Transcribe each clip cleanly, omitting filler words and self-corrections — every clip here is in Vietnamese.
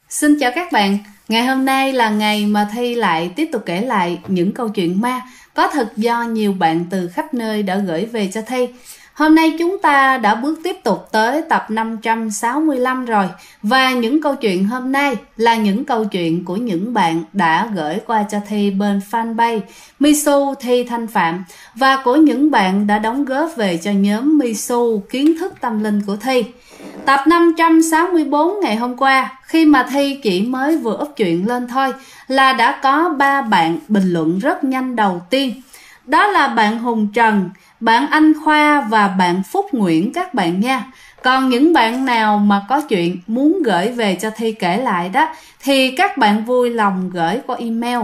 Xin chào các bạn, ngày hôm nay là ngày mà Thi lại tiếp tục kể lại những câu chuyện ma có thật do nhiều bạn từ khắp nơi đã gửi về cho Thi. Hôm nay chúng ta đã bước tiếp tục tới tập 565 rồi. Và những câu chuyện hôm nay là những câu chuyện của những bạn đã gửi qua cho Thi bên fanpage Misu Thi Thanh Phạm, và của những bạn đã đóng góp về cho nhóm Misu Kiến Thức Tâm Linh của Thi. Tập 564 ngày hôm qua, khi mà Thi chỉ mới vừa up chuyện lên thôi, là đã có 3 bạn bình luận rất nhanh đầu tiên. Đó là bạn Hùng Trần, bạn Anh Khoa và bạn Phúc Nguyễn các bạn nha. Còn những bạn nào mà có chuyện muốn gửi về cho Thi kể lại đó, thì các bạn vui lòng gửi qua email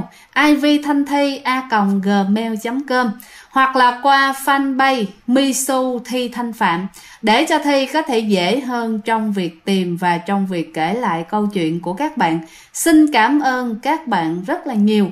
ivthanthi@gmail.com hoặc là qua fanpage Misu Thi Thanh Phạm, để cho Thi có thể dễ hơn trong việc tìm và trong việc kể lại câu chuyện của các bạn. Xin cảm ơn các bạn rất là nhiều.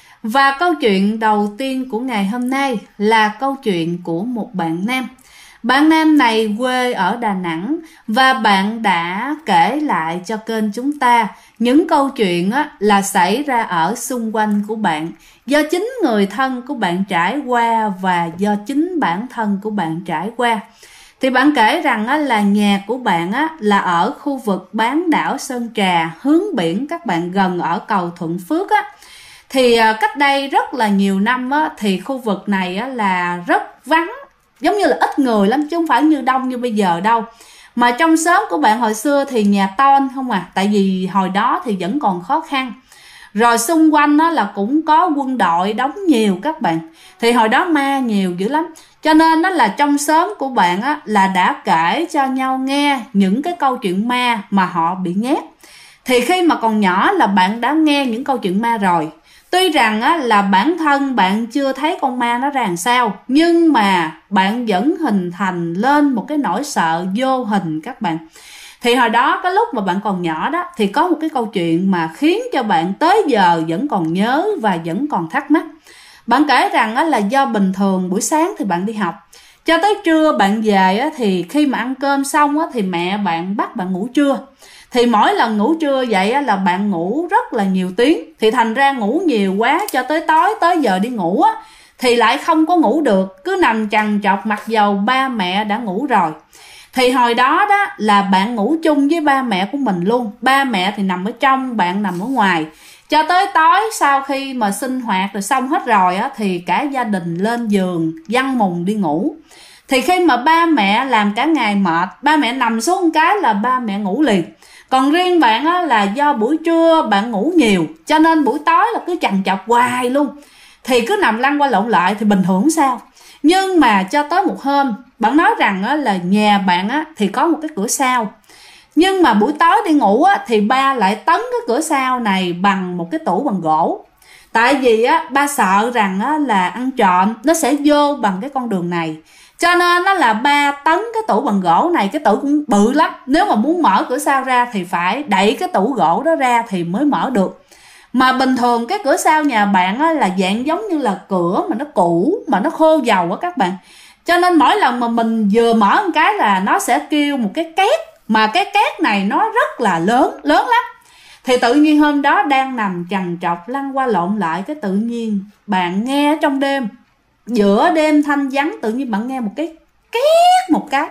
Và câu chuyện đầu tiên của ngày hôm nay là câu chuyện của một bạn nam. Bạn nam này quê ở Đà Nẵng và bạn đã kể lại cho kênh chúng ta những câu chuyện là xảy ra ở xung quanh của bạn, do chính người thân của bạn trải qua và do chính bản thân của bạn trải qua. Thì bạn kể rằng là nhà của bạn là ở khu vực bán đảo Sơn Trà, hướng biển các bạn, gần ở cầu Thuận Phước á. Thì cách đây rất là nhiều năm thì khu vực này là rất vắng, giống như là ít người lắm chứ không phải như đông như bây giờ đâu. Mà trong xóm của bạn hồi xưa thì nhà ton không à, tại vì hồi đó thì vẫn còn khó khăn. Rồi xung quanh là cũng có quân đội đóng nhiều các bạn. Thì hồi đó ma nhiều dữ lắm. Cho nên là trong xóm của bạn là đã kể cho nhau nghe những cái câu chuyện ma mà họ bị nhát. Thì khi mà còn nhỏ là bạn đã nghe những câu chuyện ma rồi. Tuy rằng là bản thân bạn chưa thấy con ma nó ra làm sao, nhưng mà bạn vẫn hình thành lên một cái nỗi sợ vô hình các bạn. Thì hồi đó cái lúc mà bạn còn nhỏ đó, thì có một cái câu chuyện mà khiến cho bạn tới giờ vẫn còn nhớ và vẫn còn thắc mắc. Bạn kể rằng là do bình thường buổi sáng thì bạn đi học, cho tới trưa bạn về thì khi mà ăn cơm xong thì mẹ bạn bắt bạn ngủ trưa. Thì mỗi lần ngủ trưa vậy là bạn ngủ rất là nhiều tiếng. Thì thành ra ngủ nhiều quá cho tới tối, tới giờ đi ngủ thì lại không có ngủ được, cứ nằm trằn trọc mặc dầu ba mẹ đã ngủ rồi. Thì hồi đó đó là bạn ngủ chung với ba mẹ của mình luôn. Ba mẹ thì nằm ở trong, bạn nằm ở ngoài. Cho tới tối sau khi mà sinh hoạt rồi xong hết rồi thì cả gia đình lên giường văng mùng đi ngủ. Thì khi mà ba mẹ làm cả ngày mệt, ba mẹ nằm xuống một cái là ba mẹ ngủ liền. Còn riêng bạn là do buổi trưa bạn ngủ nhiều, cho nên buổi tối là cứ chằn chọc hoài luôn. Thì cứ nằm lăn qua lộn lại thì bình thường sao. Nhưng mà cho tới một hôm, bạn nói rằng là nhà bạn thì có một cái cửa sau. Nhưng mà buổi tối đi ngủ thì ba lại tấn cái cửa sau này bằng một cái tủ bằng gỗ. Tại vì ba sợ rằng là ăn trộm nó sẽ vô bằng cái con đường này. Cho nên là ba tấn cái tủ bằng gỗ này, cái tủ cũng bự lắm. Nếu mà muốn mở cửa sau ra thì phải đẩy cái tủ gỗ đó ra thì mới mở được. Mà bình thường cái cửa sau nhà bạn là dạng giống như là cửa mà nó cũ, mà nó khô dầu các bạn. Cho nên mỗi lần mà mình vừa mở một cái là nó sẽ kêu một cái két. Mà cái két này nó rất là lớn lắm. Thì tự nhiên hôm đó đang nằm trằn trọc lăn qua lộn lại, cái tự nhiên bạn nghe trong đêm, giữa đêm thanh vắng, tự nhiên bạn nghe một cái két một cái.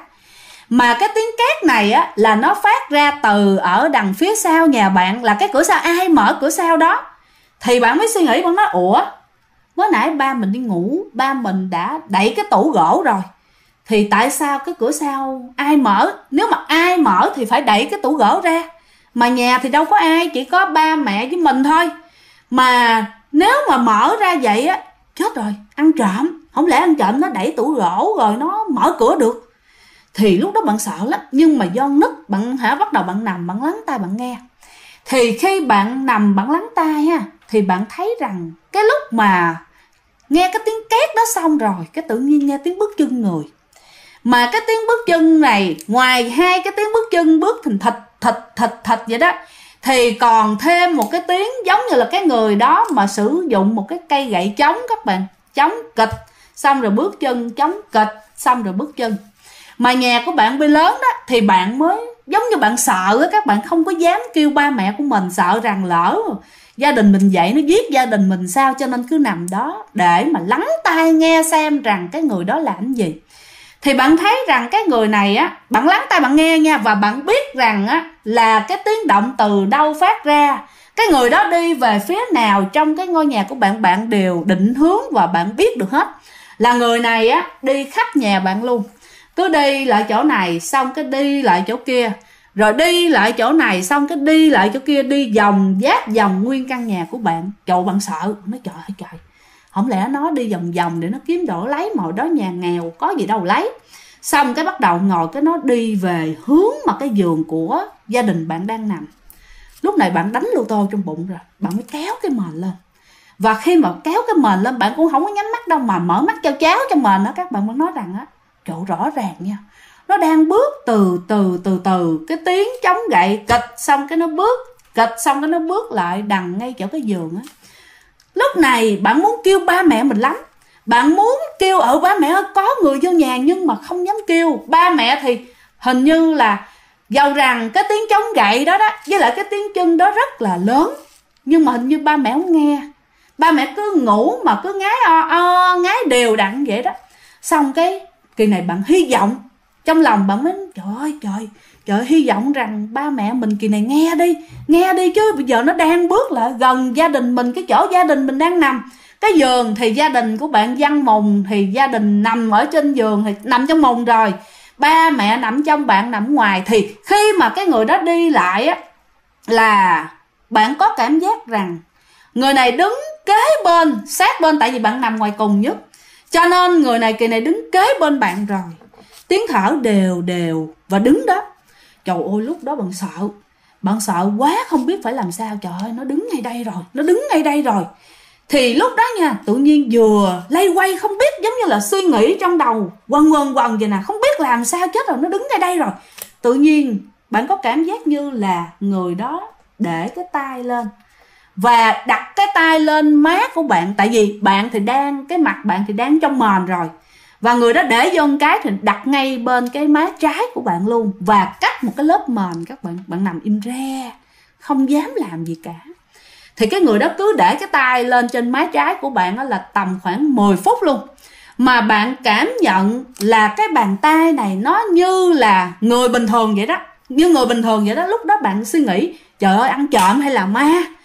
Mà cái tiếng két này là nó phát ra từ ở đằng phía sau nhà bạn, là cái cửa sau, ai mở cửa sau đó. Thì bạn mới suy nghĩ, bạn nói ủa, mới nãy ba mình đi ngủ, ba mình đã đẩy cái tủ gỗ rồi, thì tại sao cái cửa sau ai mở? Nếu mà ai mở thì phải đẩy cái tủ gỗ ra. Mà nhà thì đâu có ai, chỉ có ba mẹ với mình thôi. Mà nếu mà mở ra vậy chết rồi, ăn trộm. Không lẽ ăn trộm nó đẩy tủ gỗ rồi nó mở cửa được. Thì lúc đó bạn sợ lắm. Nhưng mà do nức, bạn bắt đầu bạn nằm, bạn lắng tai bạn nghe. Thì khi bạn nằm bạn lắng tai thì bạn thấy rằng cái lúc mà nghe cái tiếng két đó xong rồi, cái tự nhiên nghe tiếng bước chân người. Mà cái tiếng bước chân này, ngoài hai cái tiếng bước chân bước thình thịch vậy đó, thì còn thêm một cái tiếng giống như là cái người đó mà sử dụng một cái cây gậy trống các bạn, trống kịch, xong rồi bước chân, trống kịch, xong rồi bước chân. mà nhà của bạn bị lớn đó, thì bạn mới giống như bạn sợ á, các bạn không có dám kêu ba mẹ của mình, sợ rằng lỡ gia đình mình vậy nó giết gia đình mình sao, cho nên cứ nằm đó để mà lắng tai nghe xem rằng cái người đó làm gì. Thì bạn thấy rằng cái người này á, bạn lắng tai bạn nghe nha, và bạn biết rằng á là cái tiếng động từ đâu phát ra, cái người đó đi về phía nào trong cái ngôi nhà của bạn, bạn đều định hướng và bạn biết được hết. Là người này á đi khắp nhà bạn luôn, cứ đi lại chỗ này xong cái đi lại chỗ kia, rồi đi lại chỗ này xong cái đi lại chỗ kia, đi vòng vác vòng nguyên căn nhà của bạn. Trời, bạn sợ, nói trời ơi trời, không lẽ nó đi vòng vòng để nó kiếm đồ lấy, mà đó nhà nghèo có gì đâu lấy. Xong cái bắt đầu ngồi cái nó đi về hướng mà cái giường của gia đình bạn đang nằm. Lúc này bạn đánh lô tô trong bụng rồi, bạn mới kéo cái mền lên. Và khi mà kéo cái mền lên, bạn cũng không có nhắm mắt đâu mà mở mắt cho cháo cho mền đó. Các bạn mới nói rằng á, trời, rõ ràng nha, nó đang bước từ từ, cái tiếng chống gậy kịch xong cái nó bước, kịch xong cái nó bước lại đằng ngay chỗ cái giường á. Lúc này bạn muốn kêu ba mẹ mình lắm, bạn muốn kêu ba mẹ ơi có người vô nhà, nhưng mà không dám kêu. Ba mẹ thì hình như là dầu rằng cái tiếng chống gậy đó với lại cái tiếng chân đó rất là lớn, nhưng mà hình như ba mẹ không nghe. Ba mẹ cứ ngủ mà cứ ngái ngái đều đặn vậy đó. Xong cái kỳ này bạn hy vọng trong lòng, bạn mới trời hy vọng rằng ba mẹ mình kỳ này nghe đi chứ bây giờ nó đang bước lại gần gia đình mình, cái chỗ gia đình mình đang nằm. Cái giường thì gia đình của bạn văn mùng, thì gia đình nằm ở trên giường thì nằm trong mùng rồi, ba mẹ nằm trong, bạn nằm ngoài. Thì khi mà cái người đó đi lại á, là bạn có cảm giác rằng người này đứng kế bên, sát bên, tại vì bạn nằm ngoài cùng nhất, cho nên người này kỳ này đứng kế bên bạn rồi, tiếng thở đều và đứng đó. Trời ơi, lúc đó bạn sợ quá không biết phải làm sao. Trời ơi, nó đứng ngay đây rồi. Thì lúc đó nha, tự nhiên vừa lay quay không biết, giống như là suy nghĩ trong đầu quần vậy nè, không biết làm sao, chết rồi, nó đứng ngay đây rồi. Tự nhiên bạn có cảm giác như là người đó để cái tay lên và đặt cái tay lên má của bạn, tại vì bạn thì cái mặt bạn thì đang trong mền rồi, và người đó để vô một cái thì đặt ngay bên cái má trái của bạn luôn, và cắt một cái lớp mền. Các bạn nằm im re, không dám làm gì cả. Thì cái người đó cứ để cái tay lên trên má trái của bạn đó là tầm khoảng 10 phút luôn, mà bạn cảm nhận là cái bàn tay này nó như là người bình thường vậy đó. Lúc đó bạn suy nghĩ, trời ơi, ăn trộm hay là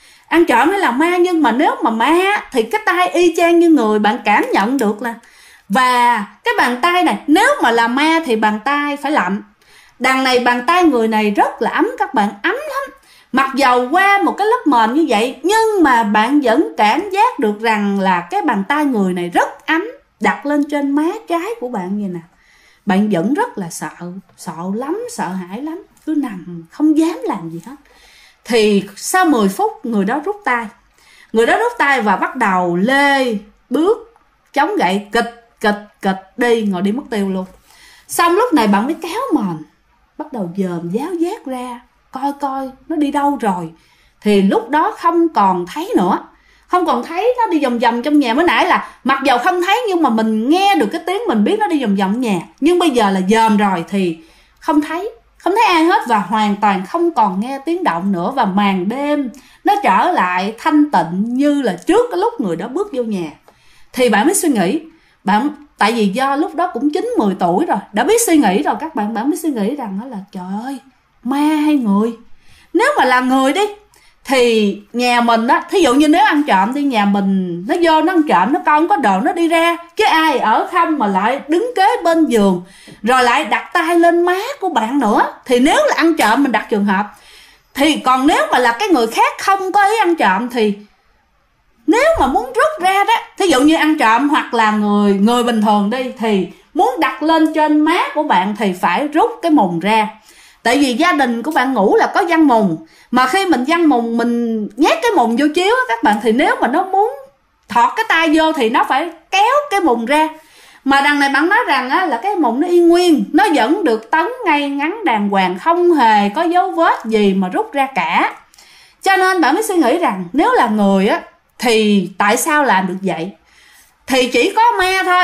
ma, nhưng mà nếu mà ma thì cái tay y chang như người, bạn cảm nhận được là. Và cái bàn tay này nếu mà là ma thì bàn tay phải lạnh, đằng này bàn tay người này rất là ấm, các bạn, ấm lắm. Mặc dầu qua một cái lớp mền như vậy, nhưng mà bạn vẫn cảm giác được rằng là cái bàn tay người này rất ấm, đặt lên trên má trái của bạn vậy nè. Bạn vẫn rất là sợ hãi lắm, cứ nằm không dám làm gì hết. Thì sau 10 phút người đó rút tay và bắt đầu lê bước chống gậy kịch đi, ngồi đi mất tiêu luôn. Xong lúc này bạn mới kéo mền, bắt đầu dòm giáo giác ra coi nó đi đâu rồi. Thì lúc đó không còn thấy nữa, không còn thấy nó đi vòng vòng trong nhà. Mới nãy là mặc dầu không thấy nhưng mà mình nghe được cái tiếng, mình biết nó đi vòng vòng nhà, nhưng bây giờ là dòm rồi thì không thấy ai hết, và hoàn toàn không còn nghe tiếng động nữa. Và màn đêm nó trở lại thanh tịnh như là trước cái lúc người đó bước vô nhà. Thì bạn mới suy nghĩ, tại vì do lúc đó cũng 9-10 tuổi rồi, đã biết suy nghĩ rồi các bạn mới suy nghĩ rằng đó là trời ơi, ma hay người. Nếu mà là người đi thì nhà mình á, thí dụ như nếu ăn trộm thì nhà mình nó vô nó ăn trộm, nó coi không có đồ nó đi ra, chứ ai ở không mà lại đứng kế bên giường rồi lại đặt tay lên má của bạn nữa. Thì nếu là ăn trộm mình đặt trường hợp, thì còn nếu mà là cái người khác không có ý ăn trộm thì nếu mà muốn rút ra đó, thí dụ như ăn trộm hoặc là người bình thường đi, thì muốn đặt lên trên má của bạn thì phải rút cái mùng ra. Tại vì gia đình của bạn ngủ là có văn mùng, mà khi mình văn mùng mình nhét cái mùng vô chiếu các bạn, thì nếu mà nó muốn thọt cái tay vô thì nó phải kéo cái mùng ra. Mà đằng này bạn nói rằng á, là cái mùng nó y nguyên, nó vẫn được tấn ngay ngắn đàng hoàng, không hề có dấu vết gì mà rút ra cả. Cho nên bạn mới suy nghĩ rằng nếu là người á thì tại sao làm được vậy? Thì chỉ có ma thôi,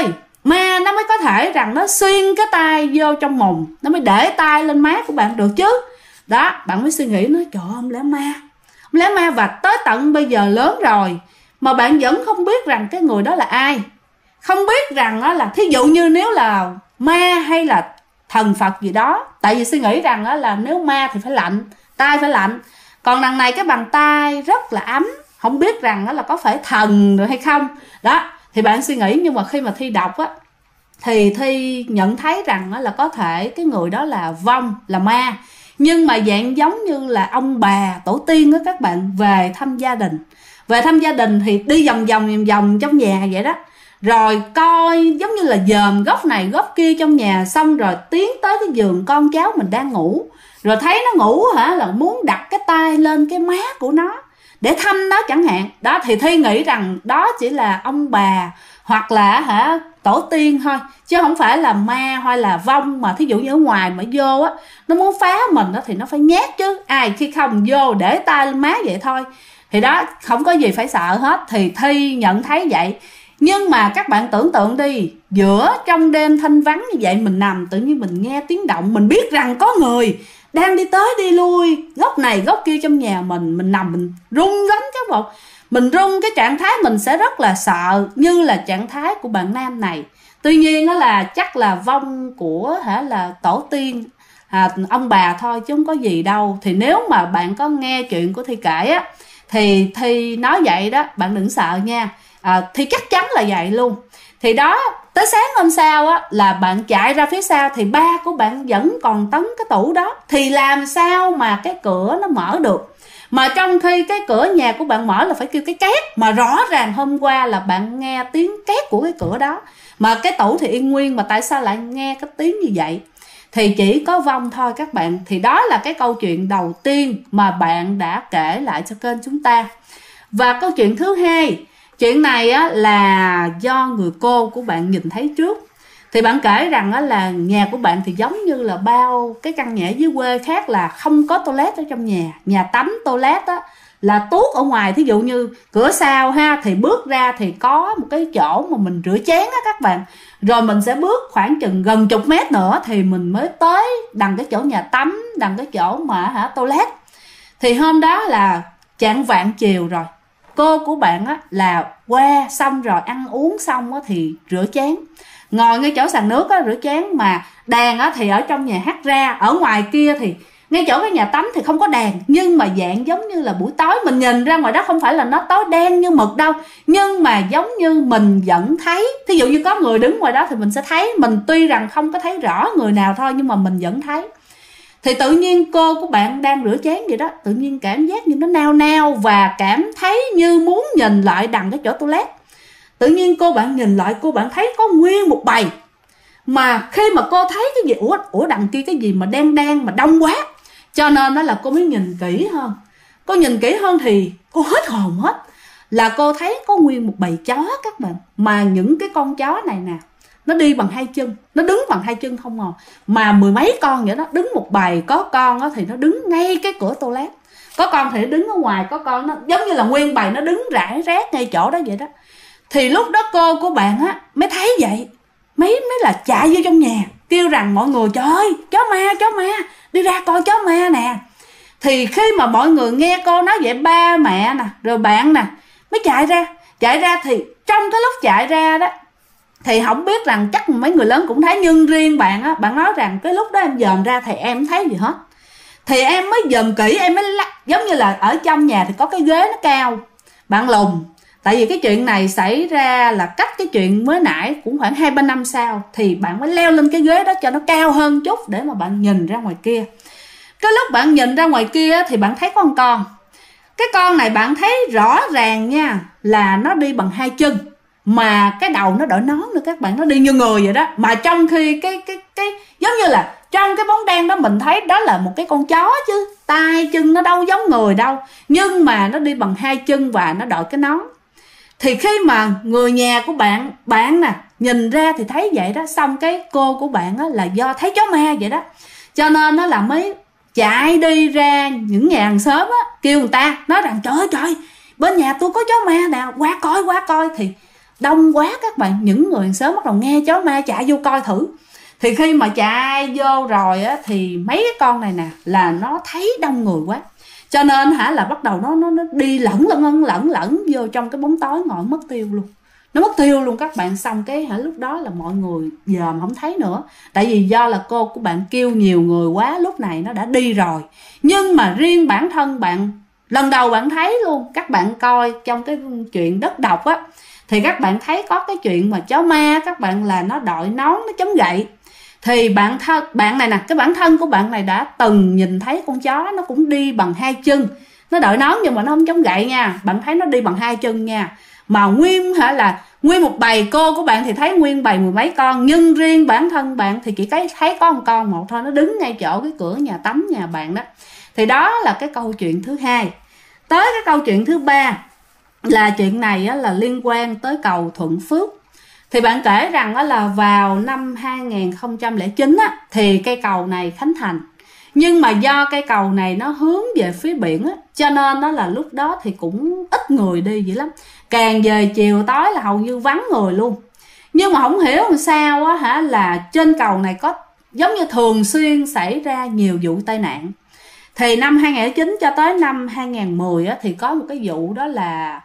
ma nó mới có thể rằng nó xuyên cái tay vô trong mùng, nó mới để tay lên má của bạn được chứ. Đó, bạn mới suy nghĩ nói trời ơi, không lẽ ma, không lẽ ma, và tới tận bây giờ lớn rồi mà bạn vẫn không biết rằng cái người đó là ai. Không biết rằng đó là thí dụ như nếu là ma hay là thần Phật gì đó, tại vì suy nghĩ rằng đó là nếu ma thì phải lạnh, tay phải lạnh, còn đằng này cái bàn tay rất là ấm, không biết rằng đó là có phải thần rồi hay không. Đó thì bạn suy nghĩ, nhưng mà khi mà Thi đọc á thì Thi nhận thấy rằng đó là có thể cái người đó là vong, là ma, nhưng mà dạng giống như là ông bà tổ tiên đó các bạn, về thăm gia đình. Về thăm gia đình thì đi vòng vòng trong nhà vậy đó, rồi coi giống như là dòm góc này góc kia trong nhà, xong rồi tiến tới cái giường con cháu mình đang ngủ, rồi thấy nó ngủ là muốn đặt cái tay lên cái má của nó để thăm nó chẳng hạn. Đó thì Thi nghĩ rằng đó chỉ là ông bà hoặc là tổ tiên thôi, chứ không phải là ma hay là vong. Mà thí dụ như ở ngoài mà vô á, nó muốn phá mình đó thì nó phải nhát chứ, ai khi không vô để tay lên má vậy thôi. Thì đó, không có gì phải sợ hết. Thì Thi nhận thấy vậy. Nhưng mà các bạn tưởng tượng đi, giữa trong đêm thanh vắng như vậy, mình nằm tự nhiên mình nghe tiếng động, mình biết rằng có người đang đi tới đi lui góc này góc kia trong nhà mình nằm mình run lắm các bạn. Mình run, cái trạng thái mình sẽ rất là sợ, như là trạng thái của bạn nam này. Tuy nhiên đó là chắc là vong của là tổ tiên, ông bà thôi chứ không có gì đâu. Thì nếu mà bạn có nghe chuyện của Thi kể á, thì Thi nói vậy đó, bạn đừng sợ nha. Thì chắc chắn là vậy luôn. Thì đó, tới sáng hôm sau á, là bạn chạy ra phía sau thì ba của bạn vẫn còn tấn cái tủ đó. Thì làm sao mà cái cửa nó mở được, mà trong khi cái cửa nhà của bạn mở là phải kêu cái két, mà rõ ràng hôm qua là bạn nghe tiếng két của cái cửa đó, mà cái tủ thì yên nguyên, mà tại sao lại nghe cái tiếng như vậy? Thì chỉ có vong thôi các bạn. Thì đó là cái câu chuyện đầu tiên mà bạn đã kể lại cho kênh chúng ta. Và câu chuyện thứ hai, chuyện này á, là do người cô của bạn nhìn thấy trước. Thì bạn kể rằng á, là nhà của bạn thì giống như là bao cái căn nhà dưới quê khác, là không có toilet ở trong nhà. Nhà tắm toilet á, là tuốt ở ngoài. Thí dụ như cửa sau thì bước ra thì có một cái chỗ mà mình rửa chén á các bạn. Rồi mình sẽ bước khoảng chừng gần chục mét nữa thì mình mới tới đằng cái chỗ nhà tắm, đằng cái chỗ mà toilet. Thì hôm đó là chạng vạng chiều rồi, cô của bạn á là qua xong rồi ăn uống xong á thì rửa chén, ngồi ngay chỗ sàn nước á rửa chén. Mà đàn á thì ở trong nhà hắt ra, ở ngoài kia thì ngay chỗ cái nhà tắm thì không có đàn, nhưng mà dạng giống như là buổi tối mình nhìn ra ngoài đó, không phải là nó tối đen như mực đâu, nhưng mà giống như mình vẫn thấy. Thí dụ như có người đứng ngoài đó thì mình sẽ thấy, mình tuy rằng không có thấy rõ người nào thôi, nhưng mà mình vẫn thấy. Thì tự nhiên cô của bạn đang rửa chén vậy đó, tự nhiên cảm giác như nó nao nao, và cảm thấy như muốn nhìn lại đằng cái chỗ toilet. Tự nhiên cô bạn nhìn lại, cô bạn thấy có nguyên một bầy. Mà khi mà cô thấy cái gì, ủa đằng kia cái gì mà đen đen mà đông quá, cho nên đó là cô mới nhìn kỹ hơn. Cô nhìn kỹ hơn thì cô hết hồn hết, là cô thấy có nguyên một bầy chó các bạn. Mà những cái con chó này nè, nó đi bằng hai chân, nó đứng bằng hai chân không à, mà mười mấy con vậy đó, đứng một bầy. Có con thì nó đứng ngay cái cửa toilet, có con thì nó đứng ở ngoài, có con nó giống như là nguyên bầy nó đứng rải rác ngay chỗ đó vậy đó. Thì lúc đó cô của bạn mới thấy vậy, mới là chạy vô trong nhà kêu rằng mọi người trời ơi, chó ma, đi ra coi chó ma nè. Thì khi mà mọi người nghe cô nói vậy, ba mẹ nè rồi bạn nè mới chạy ra. Thì trong cái lúc chạy ra đó thì không biết rằng chắc mấy người lớn cũng thấy, nhưng riêng bạn bạn nói rằng cái lúc đó em dòm ra thì em không thấy gì hết. Thì em mới dòm kỹ, em mới giống như là ở trong nhà thì có cái ghế nó cao, bạn lùng. Tại vì cái chuyện này xảy ra là cách cái chuyện mới nãy cũng khoảng 2-3 năm sau, thì bạn mới leo lên cái ghế đó cho nó cao hơn chút để mà bạn nhìn ra ngoài kia. Cái lúc bạn nhìn ra ngoài kia thì bạn thấy có một con. Cái con này bạn thấy rõ ràng nha, là nó đi bằng hai chân, mà cái đầu nó đội nón nữa các bạn, nó đi như người vậy đó. Mà trong khi cái giống như là trong cái bóng đen đó mình thấy đó là một cái con chó chứ tay chân nó đâu giống người đâu, nhưng mà nó đi bằng hai chân và nó đội cái nón. Thì khi mà người nhà của bạn nè nhìn ra thì thấy vậy đó, xong cái cô của bạn là do thấy chó ma vậy đó, cho nên nó là mới chạy đi ra những nhà hàng xóm kêu người ta, nói rằng trời ơi, bên nhà tôi có chó ma nè, qua coi. Thì đông quá các bạn, những người hàng xóm bắt đầu nghe chó ma chạy vô coi thử. Thì khi mà chạy vô rồi á, thì mấy cái con này nè là nó thấy đông người quá, cho nên là bắt đầu nó đi lẫn vô trong cái bóng tối, ngồi mất tiêu luôn. Nó mất tiêu luôn các bạn. Xong cái lúc đó là mọi người dòm không thấy nữa, tại vì do là cô của bạn kêu nhiều người quá, lúc này nó đã đi rồi. Nhưng mà riêng bản thân bạn lần đầu bạn thấy luôn. Các bạn coi trong cái chuyện Đất Độc á, thì các bạn thấy có cái chuyện mà chó ma các bạn là nó đội nón, nó chống gậy. Thì bạn này nè, cái bản thân của bạn này đã từng nhìn thấy con chó nó cũng đi bằng 2 chân. Nó đội nón nhưng mà nó không chống gậy nha. Bạn thấy nó đi bằng 2 chân nha. Mà nguyên một bầy, cô của bạn thì thấy nguyên bầy 10 mấy con, nhưng riêng bản thân bạn thì chỉ thấy có một con một thôi, nó đứng ngay chỗ cái cửa nhà tắm nhà bạn đó. Thì đó là cái câu chuyện thứ hai. Tới cái câu chuyện thứ ba là chuyện này là liên quan tới cầu Thuận Phước. Thì bạn kể rằng là vào năm 2009 thì cây cầu này khánh thành. Nhưng mà do cây cầu này nó hướng về phía biển cho nên là lúc đó thì cũng ít người đi dữ lắm. Càng về chiều tối là hầu như vắng người luôn. Nhưng mà không hiểu làm sao là trên cầu này có giống như thường xuyên xảy ra nhiều vụ tai nạn. Thì năm 2009 cho tới năm 2010 thì có một cái vụ đó là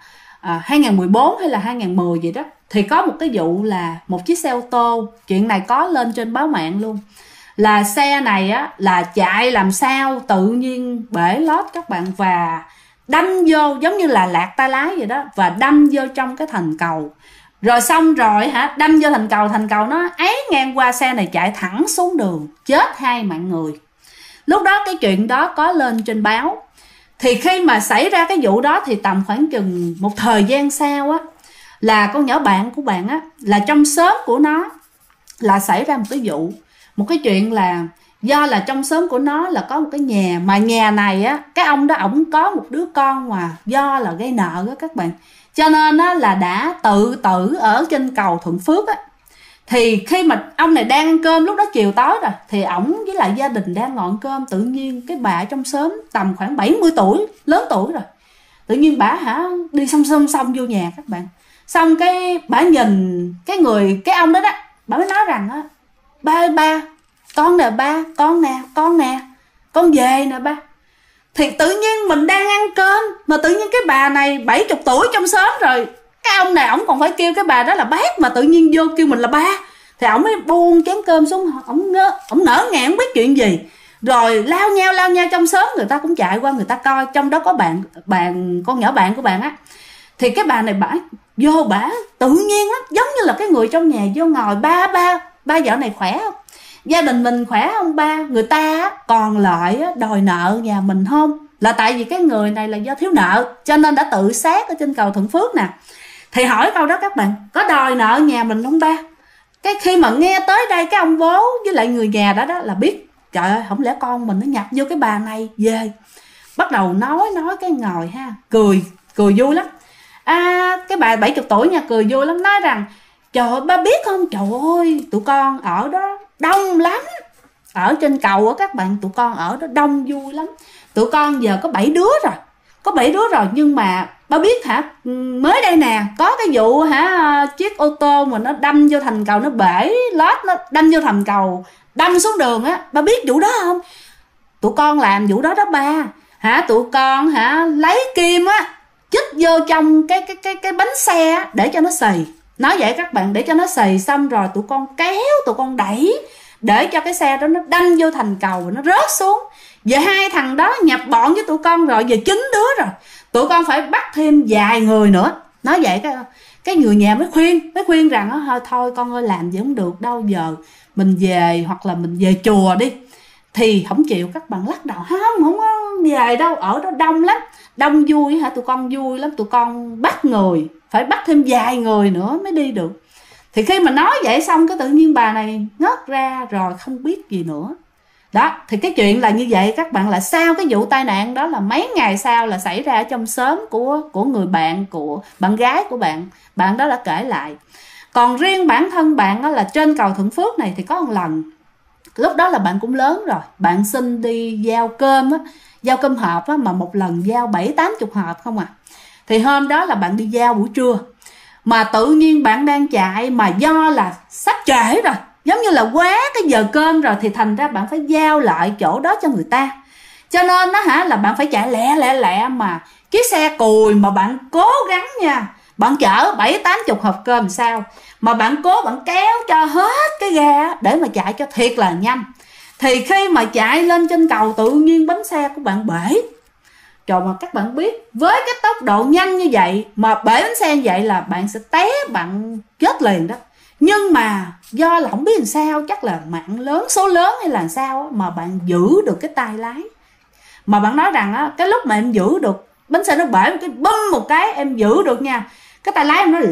2014 hay là 2010 gì đó, thì có một cái vụ là một chiếc xe ô tô, chuyện này có lên trên báo mạng luôn, là xe này là chạy làm sao tự nhiên bể lót các bạn, và đâm vô giống như là lạc tay lái vậy đó, và đâm vô trong cái thành cầu. Rồi xong rồi đâm vô thành cầu nó ấy ngang qua, xe này chạy thẳng xuống đường, chết 2 mạng người. Lúc đó cái chuyện đó có lên trên báo. Thì khi mà xảy ra cái vụ đó thì tầm khoảng chừng một thời gian sau là con nhỏ bạn của bạn là trong xóm của nó là xảy ra một cái chuyện là do là trong xóm của nó là có một cái nhà, mà nhà này cái ông đó ổng có một đứa con mà do là gây nợ các bạn, cho nên là đã tự tử ở trên cầu Thuận Phước Thì khi mà ông này đang ăn cơm, lúc đó chiều tối rồi, thì ổng với lại gia đình đang ngồi ăn cơm, tự nhiên cái bà trong xóm tầm khoảng 70 tuổi, lớn tuổi rồi, tự nhiên bà đi xong vô nhà các bạn. Xong cái bà nhìn cái ông đó bà mới nói rằng ba con nè, ba con nè, con về nè ba. Thì tự nhiên mình đang ăn cơm mà tự nhiên cái bà này 70 tuổi trong xóm rồi, cái ông này ổng còn phải kêu cái bà đó là bác, mà tự nhiên vô kêu mình là ba. Thì ổng mới buông chén cơm xuống, ổng nở ngàng, không biết chuyện gì, rồi lao nhau trong xóm, người ta cũng chạy qua người ta coi. Trong đó có con nhỏ bạn của bạn thì cái bà này bà tự nhiên lắm, giống như là cái người trong nhà vô ngồi, ba vợ này khỏe không, gia đình mình khỏe không ba, người ta còn lại đòi nợ nhà mình không, là tại vì cái người này là do thiếu nợ cho nên đã tự sát ở trên cầu Thuận Phước nè. Thì hỏi câu đó các bạn, có đòi nợ nhà mình không ba? Cái khi mà nghe tới đây, cái ông bố với lại người nhà đó là biết, trời ơi, không lẽ con mình nó nhập vô cái bà này về. Bắt đầu nói cái ngồi cười vui lắm. Cái bà 70 tuổi nha, cười vui lắm, nói rằng trời ơi, ba biết không, trời ơi, tụi con ở đó đông lắm, ở trên cầu các bạn, tụi con ở đó đông vui lắm. Tụi con giờ có 7 đứa rồi, nhưng mà ba biết mới đây nè, có cái vụ chiếc ô tô mà nó đâm vô thành cầu, nó bể lót, nó đâm vô thành cầu, đâm xuống đường ba biết vụ đó không? Tụi con làm vụ đó đó ba. Tụi con lấy kim chích vô trong cái bánh xe để cho nó xì. Nói vậy các bạn, để cho nó xì xong rồi tụi con kéo, tụi con đẩy để cho cái xe đó nó đâm vô thành cầu và nó rớt xuống. Giờ 2 thằng đó nhập bọn với tụi con rồi, giờ 9 đứa rồi, tụi con phải bắt thêm vài người nữa. Nói vậy cái người nhà mới khuyên rằng thôi con ơi, làm gì không được đâu, giờ mình về, hoặc là mình về chùa đi. Thì không chịu, các bạn lắc đầu, không có về đâu, ở đó đông lắm, đông vui tụi con vui lắm, tụi con bắt người, phải bắt thêm vài người nữa mới đi được. Thì khi mà nói vậy xong, cái tự nhiên bà này ngất ra rồi, không biết gì nữa. Đó, thì cái chuyện là như vậy các bạn, là sau cái vụ tai nạn đó là mấy ngày sau là xảy ra ở trong xóm của người bạn, của bạn gái của bạn đó đã kể lại. Còn riêng bản thân bạn là trên cầu Thuận Phước này thì có một lần, lúc đó là bạn cũng lớn rồi, bạn xin đi giao cơm hộp mà một lần giao 70-80 hộp không à. Thì hôm đó là bạn đi giao buổi trưa, mà tự nhiên bạn đang chạy mà do là sắp trễ rồi, giống như là quá cái giờ cơm rồi, thì thành ra bạn phải giao lại chỗ đó cho người ta. Cho nên đó là bạn phải chạy lẹ mà chiếc xe cùi mà bạn cố gắng nha, bạn chở 70-80 hộp cơm sao mà bạn cố bạn kéo cho hết cái ga để mà chạy cho thiệt là nhanh. Thì khi mà chạy lên trên cầu tự nhiên bánh xe của bạn bể. Trời, mà các bạn biết với cái tốc độ nhanh như vậy mà bể bánh xe như vậy là bạn sẽ té, bạn chết liền đó. Nhưng mà do là không biết làm sao, chắc là mạng lớn, số lớn hay là sao mà bạn giữ được cái tay lái. Mà bạn nói rằng á, cái lúc mà em giữ được bánh xe nó bể một cái bum một cái em giữ được nha, cái tay lái em nó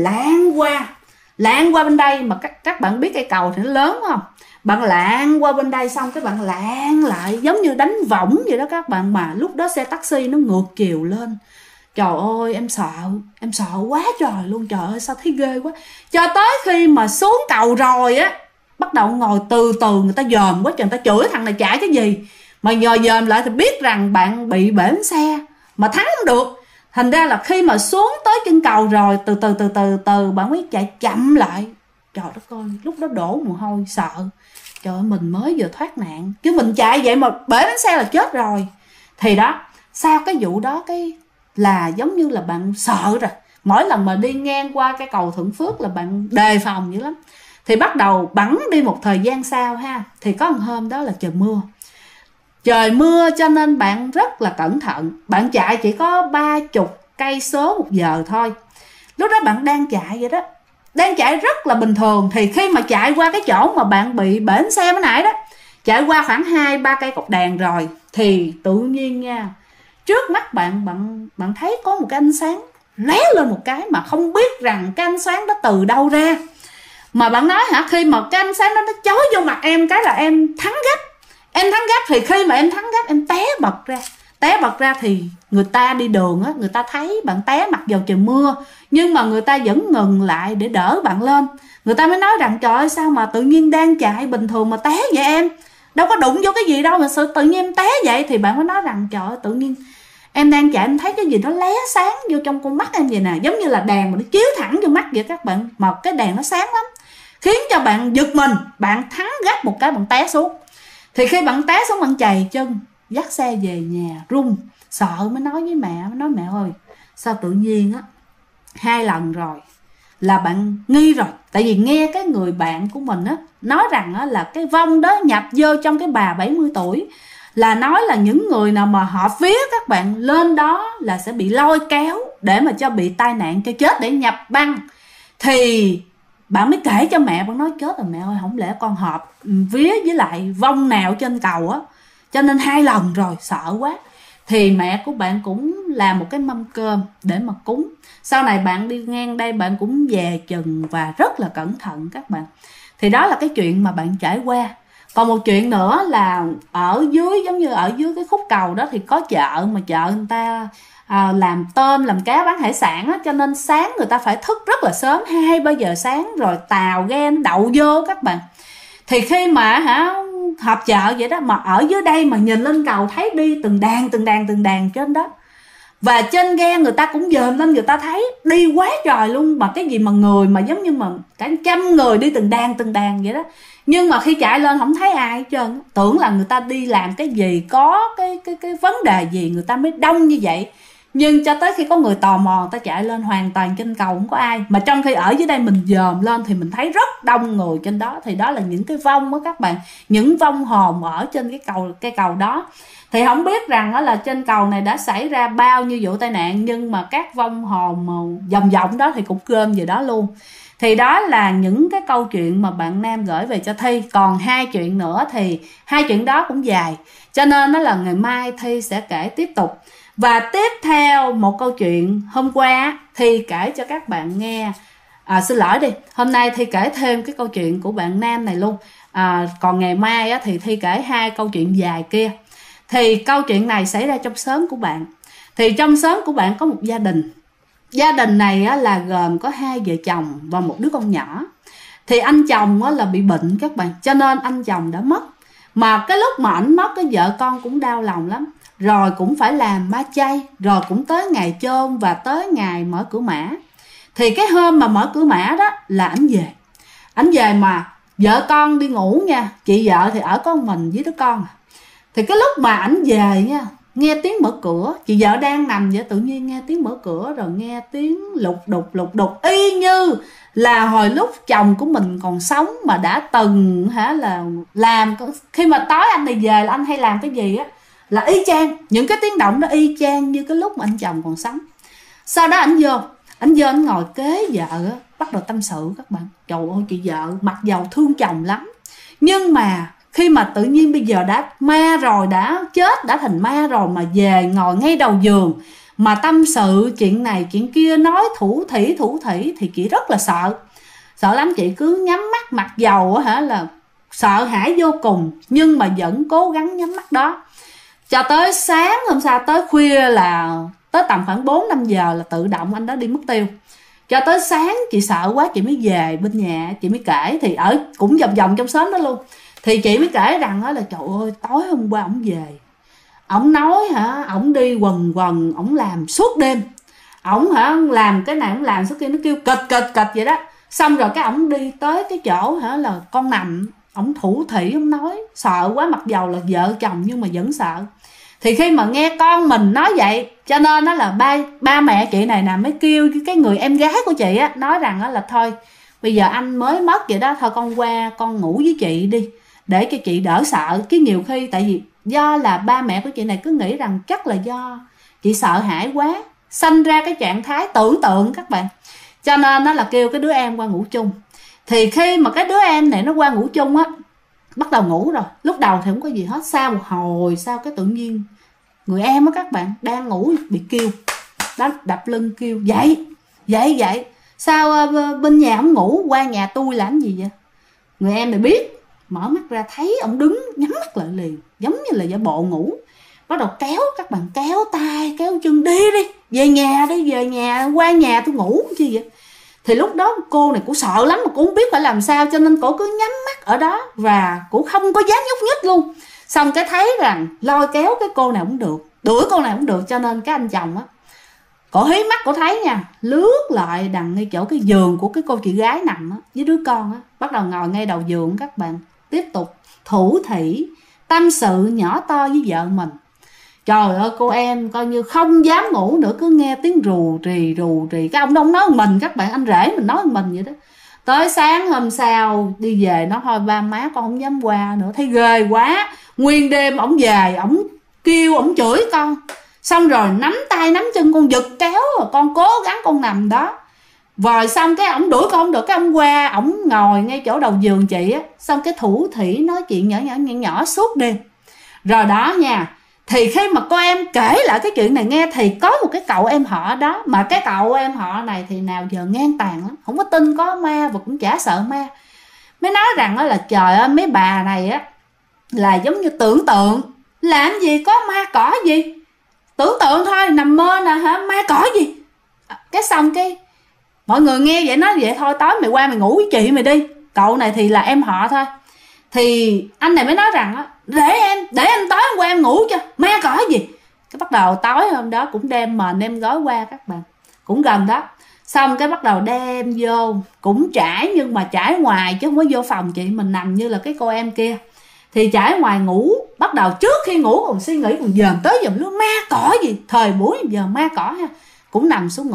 lạng qua bên đây. Mà các bạn biết cây cầu thì nó lớn không, bạn lạng qua bên đây xong cái bạn lạng lại giống như đánh võng vậy đó các bạn. Mà lúc đó xe taxi nó ngược chiều lên, trời ơi em sợ quá trời luôn, trời ơi sao thấy ghê quá. Cho tới khi mà xuống cầu rồi á, bắt đầu ngồi từ từ, người ta dòm quá trời, người ta chửi thằng này chạy cái gì mà nhờ dòm lại thì biết rằng bạn bị bể bánh xe mà thắng không được. Thành ra là khi mà xuống tới chân cầu rồi, từ từ bạn mới chạy chậm lại. Trời đất ơi, lúc đó đổ mồ hôi sợ. Trời ơi, mình mới vừa thoát nạn, chứ mình chạy vậy mà bể bánh xe là chết rồi. Thì đó, sau cái vụ đó cái là giống như là bạn sợ rồi. Mỗi lần mà đi ngang qua cái cầu Thuận Phước là bạn đề phòng dữ lắm. Thì bắt đầu bẵng đi một thời gian sau ha, thì có một hôm đó là trời mưa cho nên bạn rất là cẩn thận. Bạn chạy chỉ có 30 cây số một giờ thôi. Lúc đó bạn đang chạy vậy đó, đang chạy rất là bình thường. Thì khi mà chạy qua cái chỗ mà bạn bị bể xe mới nãy đó, chạy qua khoảng 2-3 cây cột đèn rồi, thì tự nhiên nha, trước mắt bạn thấy có một cái ánh sáng lóe lên một cái mà không biết rằng cái ánh sáng đó từ đâu ra. Mà bạn nói khi mà cái ánh sáng đó nó chói vô mặt em cái là em thắng gấp. Thì khi mà em thắng gấp em té bật ra thì người ta đi đường á, người ta thấy bạn té mặc dầu trời mưa, nhưng mà người ta vẫn ngừng lại để đỡ bạn lên. Người ta mới nói rằng trời ơi sao mà tự nhiên đang chạy bình thường mà té vậy em, đâu có đụng vô cái gì đâu mà tự nhiên em té vậy. Thì bạn mới nói rằng trời ơi tự nhiên em đang chạy em thấy cái gì nó lóe sáng vô trong con mắt em vậy nè, giống như là đèn mà nó chiếu thẳng vô mắt vậy các bạn, mà cái đèn nó sáng lắm, khiến cho bạn giật mình, bạn thắng gấp một cái bạn té xuống. Thì khi bạn té xuống bạn chày chân, dắt xe về nhà run sợ, mới nói với mẹ, mẹ ơi sao tự nhiên á 2 lần rồi là bạn nghi rồi. Tại vì nghe cái người bạn của mình á nói rằng á là cái vong đó nhập vô trong cái bà 70 tuổi, là nói là những người nào mà họ vía các bạn lên đó là sẽ bị lôi kéo để mà cho bị tai nạn cho chết để nhập băng. Thì bạn mới kể cho mẹ, bạn nói chết rồi mẹ ơi, không lẽ con họp vía với lại vong nào trên cầu á, cho nên 2 lần rồi sợ quá. Thì mẹ của bạn cũng làm một cái mâm cơm để mà cúng. Sau này bạn đi ngang đây bạn cũng về chừng và rất là cẩn thận các bạn. Thì đó là cái chuyện mà bạn trải qua. Còn một chuyện nữa là ở dưới, giống như ở dưới cái khúc cầu đó thì có chợ, mà chợ người ta làm tôm, làm cá, bán hải sản á, cho nên sáng người ta phải thức rất là sớm, 2-3 giờ sáng, rồi tàu ghe đậu vô các bạn. Thì khi mà họp chợ vậy đó, mà ở dưới đây mà nhìn lên cầu thấy đi từng đàn trên đó, và trên ghe người ta cũng dòm lên, người ta thấy đi quá trời luôn, mà cái gì mà người mà giống như mà cả 100 người đi từng đàn vậy đó. Nhưng mà khi chạy lên không thấy ai hết trơn, tưởng là người ta đi làm cái gì, có cái vấn đề gì người ta mới đông như vậy. Nhưng cho tới khi có người tò mò, người ta chạy lên hoàn toàn trên cầu không có ai, mà trong khi ở dưới đây mình dòm lên thì mình thấy rất đông người trên đó. Thì đó là những cái vong đó các bạn, những vong hồn ở trên cái cầu đó. Thì không biết rằng đó là trên cầu này đã xảy ra bao nhiêu vụ tai nạn, nhưng mà các vong hồn vòng đó thì cũng gom về đó luôn. Thì đó là những cái câu chuyện mà bạn Nam gửi về cho Thi. Còn 2 chuyện nữa thì 2 chuyện đó cũng dài, cho nên đó là ngày mai Thi sẽ kể tiếp tục. Và tiếp theo một câu chuyện hôm qua Thi kể cho các bạn nghe. Xin lỗi đi, hôm nay Thi kể thêm cái câu chuyện của bạn Nam này luôn. Còn ngày mai thì Thi kể 2 câu chuyện dài kia. Thì câu chuyện này xảy ra trong xóm của bạn. Thì trong xóm của bạn có một gia đình. Gia đình này là gồm có 2 vợ chồng và một đứa con nhỏ. Thì anh chồng là bị bệnh các bạn, cho nên anh chồng đã mất. Mà cái lúc mà ảnh mất, cái vợ con cũng đau lòng lắm. Rồi cũng phải làm ma chay, rồi cũng tới ngày chôn và tới ngày mở cửa mã. Thì cái hôm mà mở cửa mã đó là ảnh về mà vợ con đi ngủ nha, chị vợ thì ở có mình với đứa con. Thì cái lúc mà ảnh về nha, nghe tiếng mở cửa, chị vợ đang nằm vậy, tự nhiên nghe tiếng mở cửa, rồi nghe tiếng lục đục y như là hồi lúc chồng của mình còn sống mà đã từng là làm. Khi mà tối anh này về là anh hay làm cái gì á là y chang, những cái tiếng động đó y chang như cái lúc mà anh chồng còn sống. Sau đó ảnh vô anh ngồi kế vợ á, bắt đầu tâm sự các bạn. Trời ơi, chị vợ mặc dầu thương chồng lắm, nhưng mà khi mà tự nhiên bây giờ đã ma rồi, đã chết, đã thành ma rồi, mà về ngồi ngay đầu giường mà tâm sự chuyện này chuyện kia, nói thủ thỉ thì chị rất là sợ lắm. Chị cứ nhắm mắt mặc dầu là sợ hãi vô cùng, nhưng mà vẫn cố gắng nhắm mắt đó cho tới sáng hôm sau, tới khuya, là tới tầm khoảng 4-5 giờ là tự động anh đó đi mất tiêu. Cho tới sáng chị sợ quá, chị mới về bên nhà, chị mới kể, thì ở cũng vòng trong xóm đó luôn. Thì chị mới kể rằng đó là trời ơi, tối hôm qua ổng về, ổng nói ổng đi quần ổng làm suốt đêm, ổng làm cái này ổng làm suốt kia, nó kêu kịch vậy đó. Xong rồi cái ổng đi tới cái chỗ là con nằm, ổng thủ thỉ, ổng nói sợ quá, mặc dầu là vợ chồng nhưng mà vẫn sợ. Thì khi mà nghe con mình nói vậy, cho nên đó là ba mẹ chị này nè mới kêu cái người em gái của chị á, nói rằng đó là thôi bây giờ anh mới mất vậy đó, thôi con qua con ngủ với chị đi để cho chị đỡ sợ. Chứ nhiều khi tại vì do là ba mẹ của chị này cứ nghĩ rằng chắc là do chị sợ hãi quá, sanh ra cái trạng thái tưởng tượng các bạn, cho nên nó là kêu cái đứa em qua ngủ chung. Thì khi mà cái đứa em này nó qua ngủ chung á, bắt đầu ngủ rồi, lúc đầu thì không có gì hết, sau một hồi sau cái tự nhiên người em á các bạn đang ngủ bị kêu đó, đập lưng kêu dậy. Sao bên nhà ông ngủ, qua nhà tôi làm gì vậy? Người em này biết, mở mắt ra thấy ông đứng nhắm mắt lại liền, giống như là giả bộ ngủ. Bắt đầu kéo các bạn, kéo tay kéo chân, đi về nhà, qua nhà tôi ngủ chi vậy. Thì lúc đó cô này cũng sợ lắm mà cũng không biết phải làm sao, cho nên cổ cứ nhắm mắt ở đó và cũng không có dám nhúc nhích luôn. Xong cái thấy rằng lôi kéo cái cô này cũng được, đuổi cô này cũng được, cho nên cái anh chồng á, cổ hí mắt cổ thấy nha, lướt lại đằng ngay chỗ cái giường của cái cô chị gái nằm á với đứa con á, bắt đầu ngồi ngay đầu giường các bạn, tiếp tục thủ thỉ tâm sự nhỏ to với vợ mình. Trời ơi, cô em coi như không dám ngủ nữa, cứ nghe tiếng rù rì. Cái ông đó ông nói mình các bạn, anh rể mình nói mình vậy đó. Tới sáng hôm sau đi về, nó thôi ba má con không dám qua nữa, thấy ghê quá. Nguyên đêm ổng về, ổng kêu, ổng chửi con, xong rồi nắm tay nắm chân con, giật kéo, con cố gắng con nằm đó. Rồi xong cái ổng đuổi con không được, cái ông qua, ổng ngồi ngay chỗ đầu giường chị á, xong cái thủ thỉ nói chuyện nhỏ suốt đêm. Rồi đó nha, thì khi mà cô em kể lại cái chuyện này nghe, thì có một cái cậu em họ đó, mà cái cậu em họ này thì nào giờ ngang tàn lắm, không có tin có ma và cũng chả sợ ma. Mới nói rằng đó là trời ơi, mấy bà này á là giống như tưởng tượng, làm gì có ma cỏ gì, tưởng tượng thôi, nằm mơ nè ma cỏ gì. Cái xong cái mọi người nghe vậy nói vậy thôi, tối mày qua mày ngủ với chị mày đi. Cậu này thì là em họ thôi. Thì anh này mới nói rằng á, để anh tối hôm qua em ngủ cho, ma cỏ gì. Cái bắt đầu tối hôm đó cũng đem mền đem gói qua các bạn, cũng gần đó. Xong cái bắt đầu đem vô, cũng trải, nhưng mà trải ngoài chứ không có vô phòng chị mình nằm như là cái cô em kia. Thì trải ngoài ngủ, bắt đầu trước khi ngủ còn suy nghĩ, còn dòm tới dòm luôn, ma cỏ gì, thời buổi giờ ma cỏ ha. Cũng nằm xuống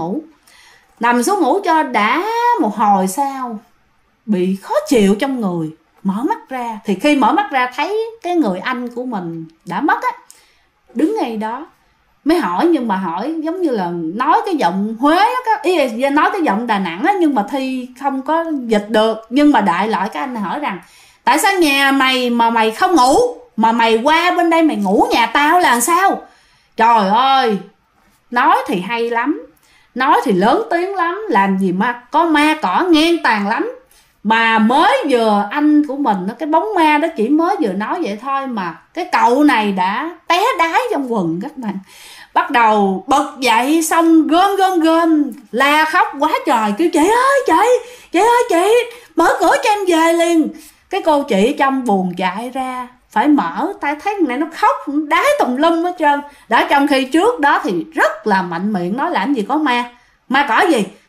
ngủ cho đã một hồi sau bị khó chịu trong người, mở mắt ra. Thì khi mở mắt ra thấy cái người anh của mình đã mất á, đứng ngay đó. Mới hỏi, nhưng mà hỏi giống như là nói cái giọng Huế á, ý nói cái giọng Đà Nẵng á, nhưng mà Thi không có dịch được. Nhưng mà đại loại cái anh này hỏi rằng tại sao nhà mày mà mày không ngủ, mà mày qua bên đây mày ngủ nhà tao là sao? Trời ơi, nói thì hay lắm, nói thì lớn tiếng lắm, làm gì mà có ma cỏ ngang tàn lắm. Mà mới vừa anh của mình, cái bóng ma đó chỉ mới vừa nói vậy thôi mà cái cậu này đã té đái trong quần các bạn. Bắt đầu bật dậy, xong gom la khóc quá trời, kêu chị ơi chị mở cửa cho em về liền. Cái cô chị trong buồn chạy ra, phải mở, tay thấy này nó khóc đái tùm lum hết trơn. Đã trong khi trước đó thì rất là mạnh miệng nói làm gì có ma cỏ gì,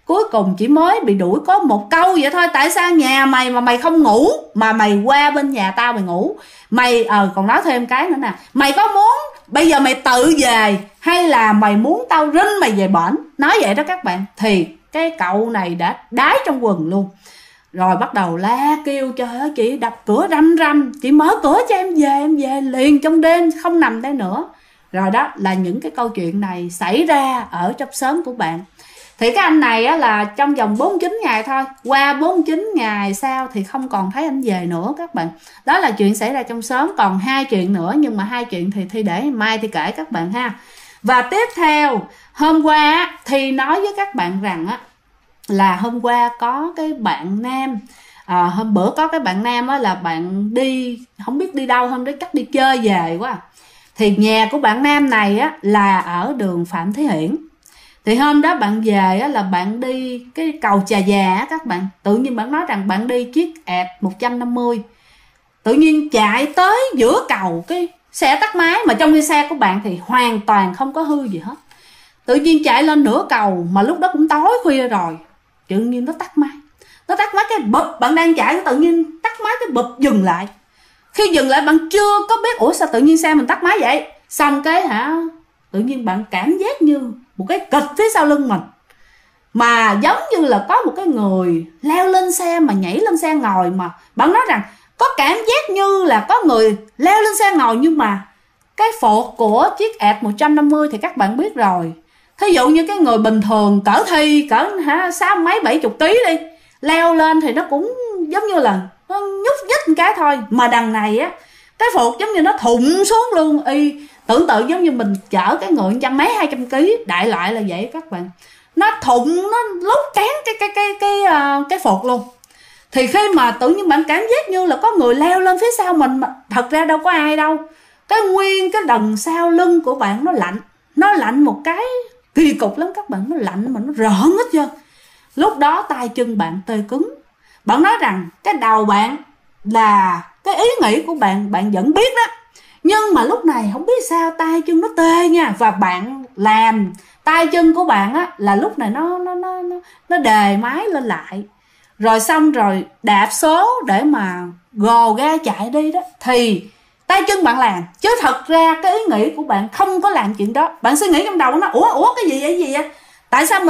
Cuối cùng chỉ mới bị đuổi có một câu vậy thôi. Tại sao nhà mày mà mày không ngủ mà mày qua bên nhà tao mày ngủ? Mày còn nói thêm cái nữa nè, mày có muốn bây giờ mày tự về hay là mày muốn tao rinh mày về bển? Nói vậy đó các bạn. Thì cái cậu này đã đái trong quần luôn. Rồi bắt đầu la kêu, trời ơi chị, đập cửa răm răm, chị mở cửa cho em về liền trong đêm, không nằm đây nữa. Rồi đó là những cái câu chuyện này xảy ra ở trong xóm của bạn. Thì cái anh này á, là trong vòng 49 ngày thôi, qua 49 ngày sau thì không còn thấy anh về nữa các bạn. Đó là chuyện xảy ra trong xóm. Còn 2 chuyện nữa, nhưng mà 2 chuyện thì để mai thì kể các bạn ha. Và tiếp theo, hôm qua thì nói với các bạn rằng á, là hôm qua có cái bạn nam, hôm bữa có cái bạn nam á, là bạn đi không biết đi đâu, hôm đấy chắc đi chơi về quá. Thì nhà của bạn nam này á, là ở đường Phạm Thế Hiển. Thì hôm đó bạn về á, là bạn đi cái cầu Trà Già á các bạn. Tự nhiên bạn nói rằng bạn đi chiếc ẹt 150. Tự nhiên chạy tới giữa cầu, cái xe tắt máy. Mà trong cái xe của bạn thì hoàn toàn không có hư gì hết. Tự nhiên chạy lên nửa cầu, mà lúc đó cũng tối khuya rồi, tự nhiên nó tắt máy. Nó tắt máy cái bụp, bạn đang chạy tự nhiên tắt máy cái bụp, dừng lại. Khi dừng lại bạn chưa có biết ủa sao tự nhiên xe mình tắt máy vậy. Xong cái tự nhiên bạn cảm giác như một cái kịch phía sau lưng mình, mà giống như là có một cái người leo lên xe mà nhảy lên xe ngồi. Mà bạn nói rằng có cảm giác như là có người leo lên xe ngồi, nhưng mà cái phột của chiếc ẹt 150 thì các bạn biết rồi. Thí dụ như cái người bình thường cỡ Thi cỡ 60 mấy 70 kg đi, leo lên thì nó cũng giống như là nó nhúc nhích một cái thôi. Mà đằng này á, cái phột giống như nó thụng xuống luôn. Tưởng tượng giống như mình chở cái người 100 mấy 200 kg đại loại là vậy các bạn. Nó thụng, nó lút cán cái phột luôn. Thì khi mà tự nhiên bạn cảm giác như là có người leo lên phía sau mình, mà thật ra đâu có ai đâu. Cái nguyên cái đằng sau lưng của bạn nó lạnh một cái kỳ cục lắm các bạn. Nó lạnh mà nó rợn hết trơn. Lúc đó tay chân bạn tê cứng. Bạn nói rằng cái đầu bạn là cái ý nghĩ của bạn vẫn biết đó, nhưng mà lúc này không biết sao tay chân nó tê nha. Và bạn làm tay chân của bạn á, là lúc này nó đề máy lên lại. Rồi xong rồi đạp số để mà gồ ga chạy đi đó, thì tay chân bạn làm. Chứ thật ra cái ý nghĩ của bạn không có làm chuyện đó. Bạn suy nghĩ trong đầu nó ủa cái gì vậy? Tại sao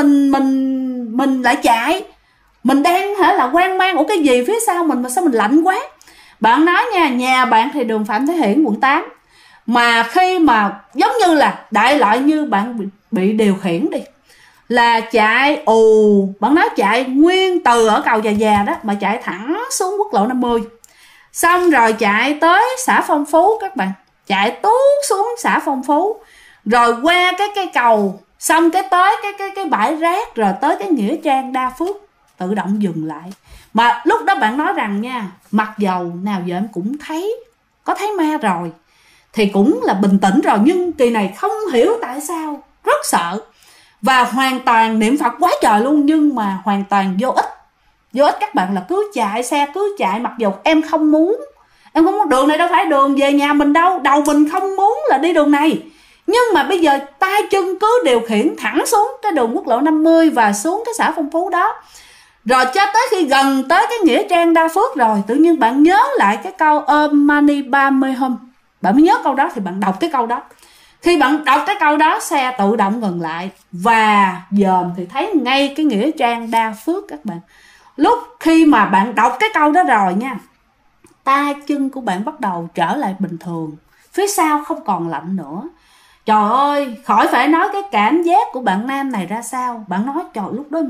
mình lại chạy? Mình đang là hoang mang, ủa cái gì phía sau mình mà sao mình lạnh quá? Bạn nói nha, nhà bạn thì đường Phạm Thế Hiển quận 8. Mà khi mà giống như là đại loại như bạn bị điều khiển đi, là chạy bạn nói chạy nguyên từ ở cầu Trà Già đó mà chạy thẳng xuống quốc lộ 50. Xong rồi chạy tới xã Phong Phú các bạn, chạy tuốt xuống xã Phong Phú, rồi qua cái cây cầu, xong cái tới cái bãi rác, rồi tới cái nghĩa trang Đa Phước, tự động dừng lại. Mà lúc đó bạn nói rằng nha, mặc dầu nào giờ em cũng có thấy ma rồi, thì cũng là bình tĩnh rồi, nhưng kỳ này không hiểu tại sao rất sợ. Và hoàn toàn niệm Phật quá trời luôn, nhưng mà hoàn toàn vô ích các bạn. Là cứ chạy xe cứ chạy, mặc dù em không muốn đường này đâu phải đường về nhà mình đâu, đầu mình không muốn là đi đường này, nhưng mà bây giờ tay chân cứ điều khiển thẳng xuống cái đường quốc lộ 50 và xuống cái xã Phong Phú đó. Rồi cho tới khi gần tới cái nghĩa trang Đa Phước rồi, tự nhiên bạn nhớ lại cái câu ôm mani 30 hôm. Bạn mới nhớ câu đó thì bạn đọc cái câu đó. Khi bạn đọc cái câu đó, xe tự động ngừng lại, và dòm thì thấy ngay cái nghĩa trang Đa Phước các bạn. Lúc khi mà bạn đọc cái câu đó rồi nha, tay chân của bạn bắt đầu trở lại bình thường, phía sau không còn lạnh nữa. Trời ơi, khỏi phải nói cái cảm giác của bạn nam này ra sao. Bạn nói trời, lúc đó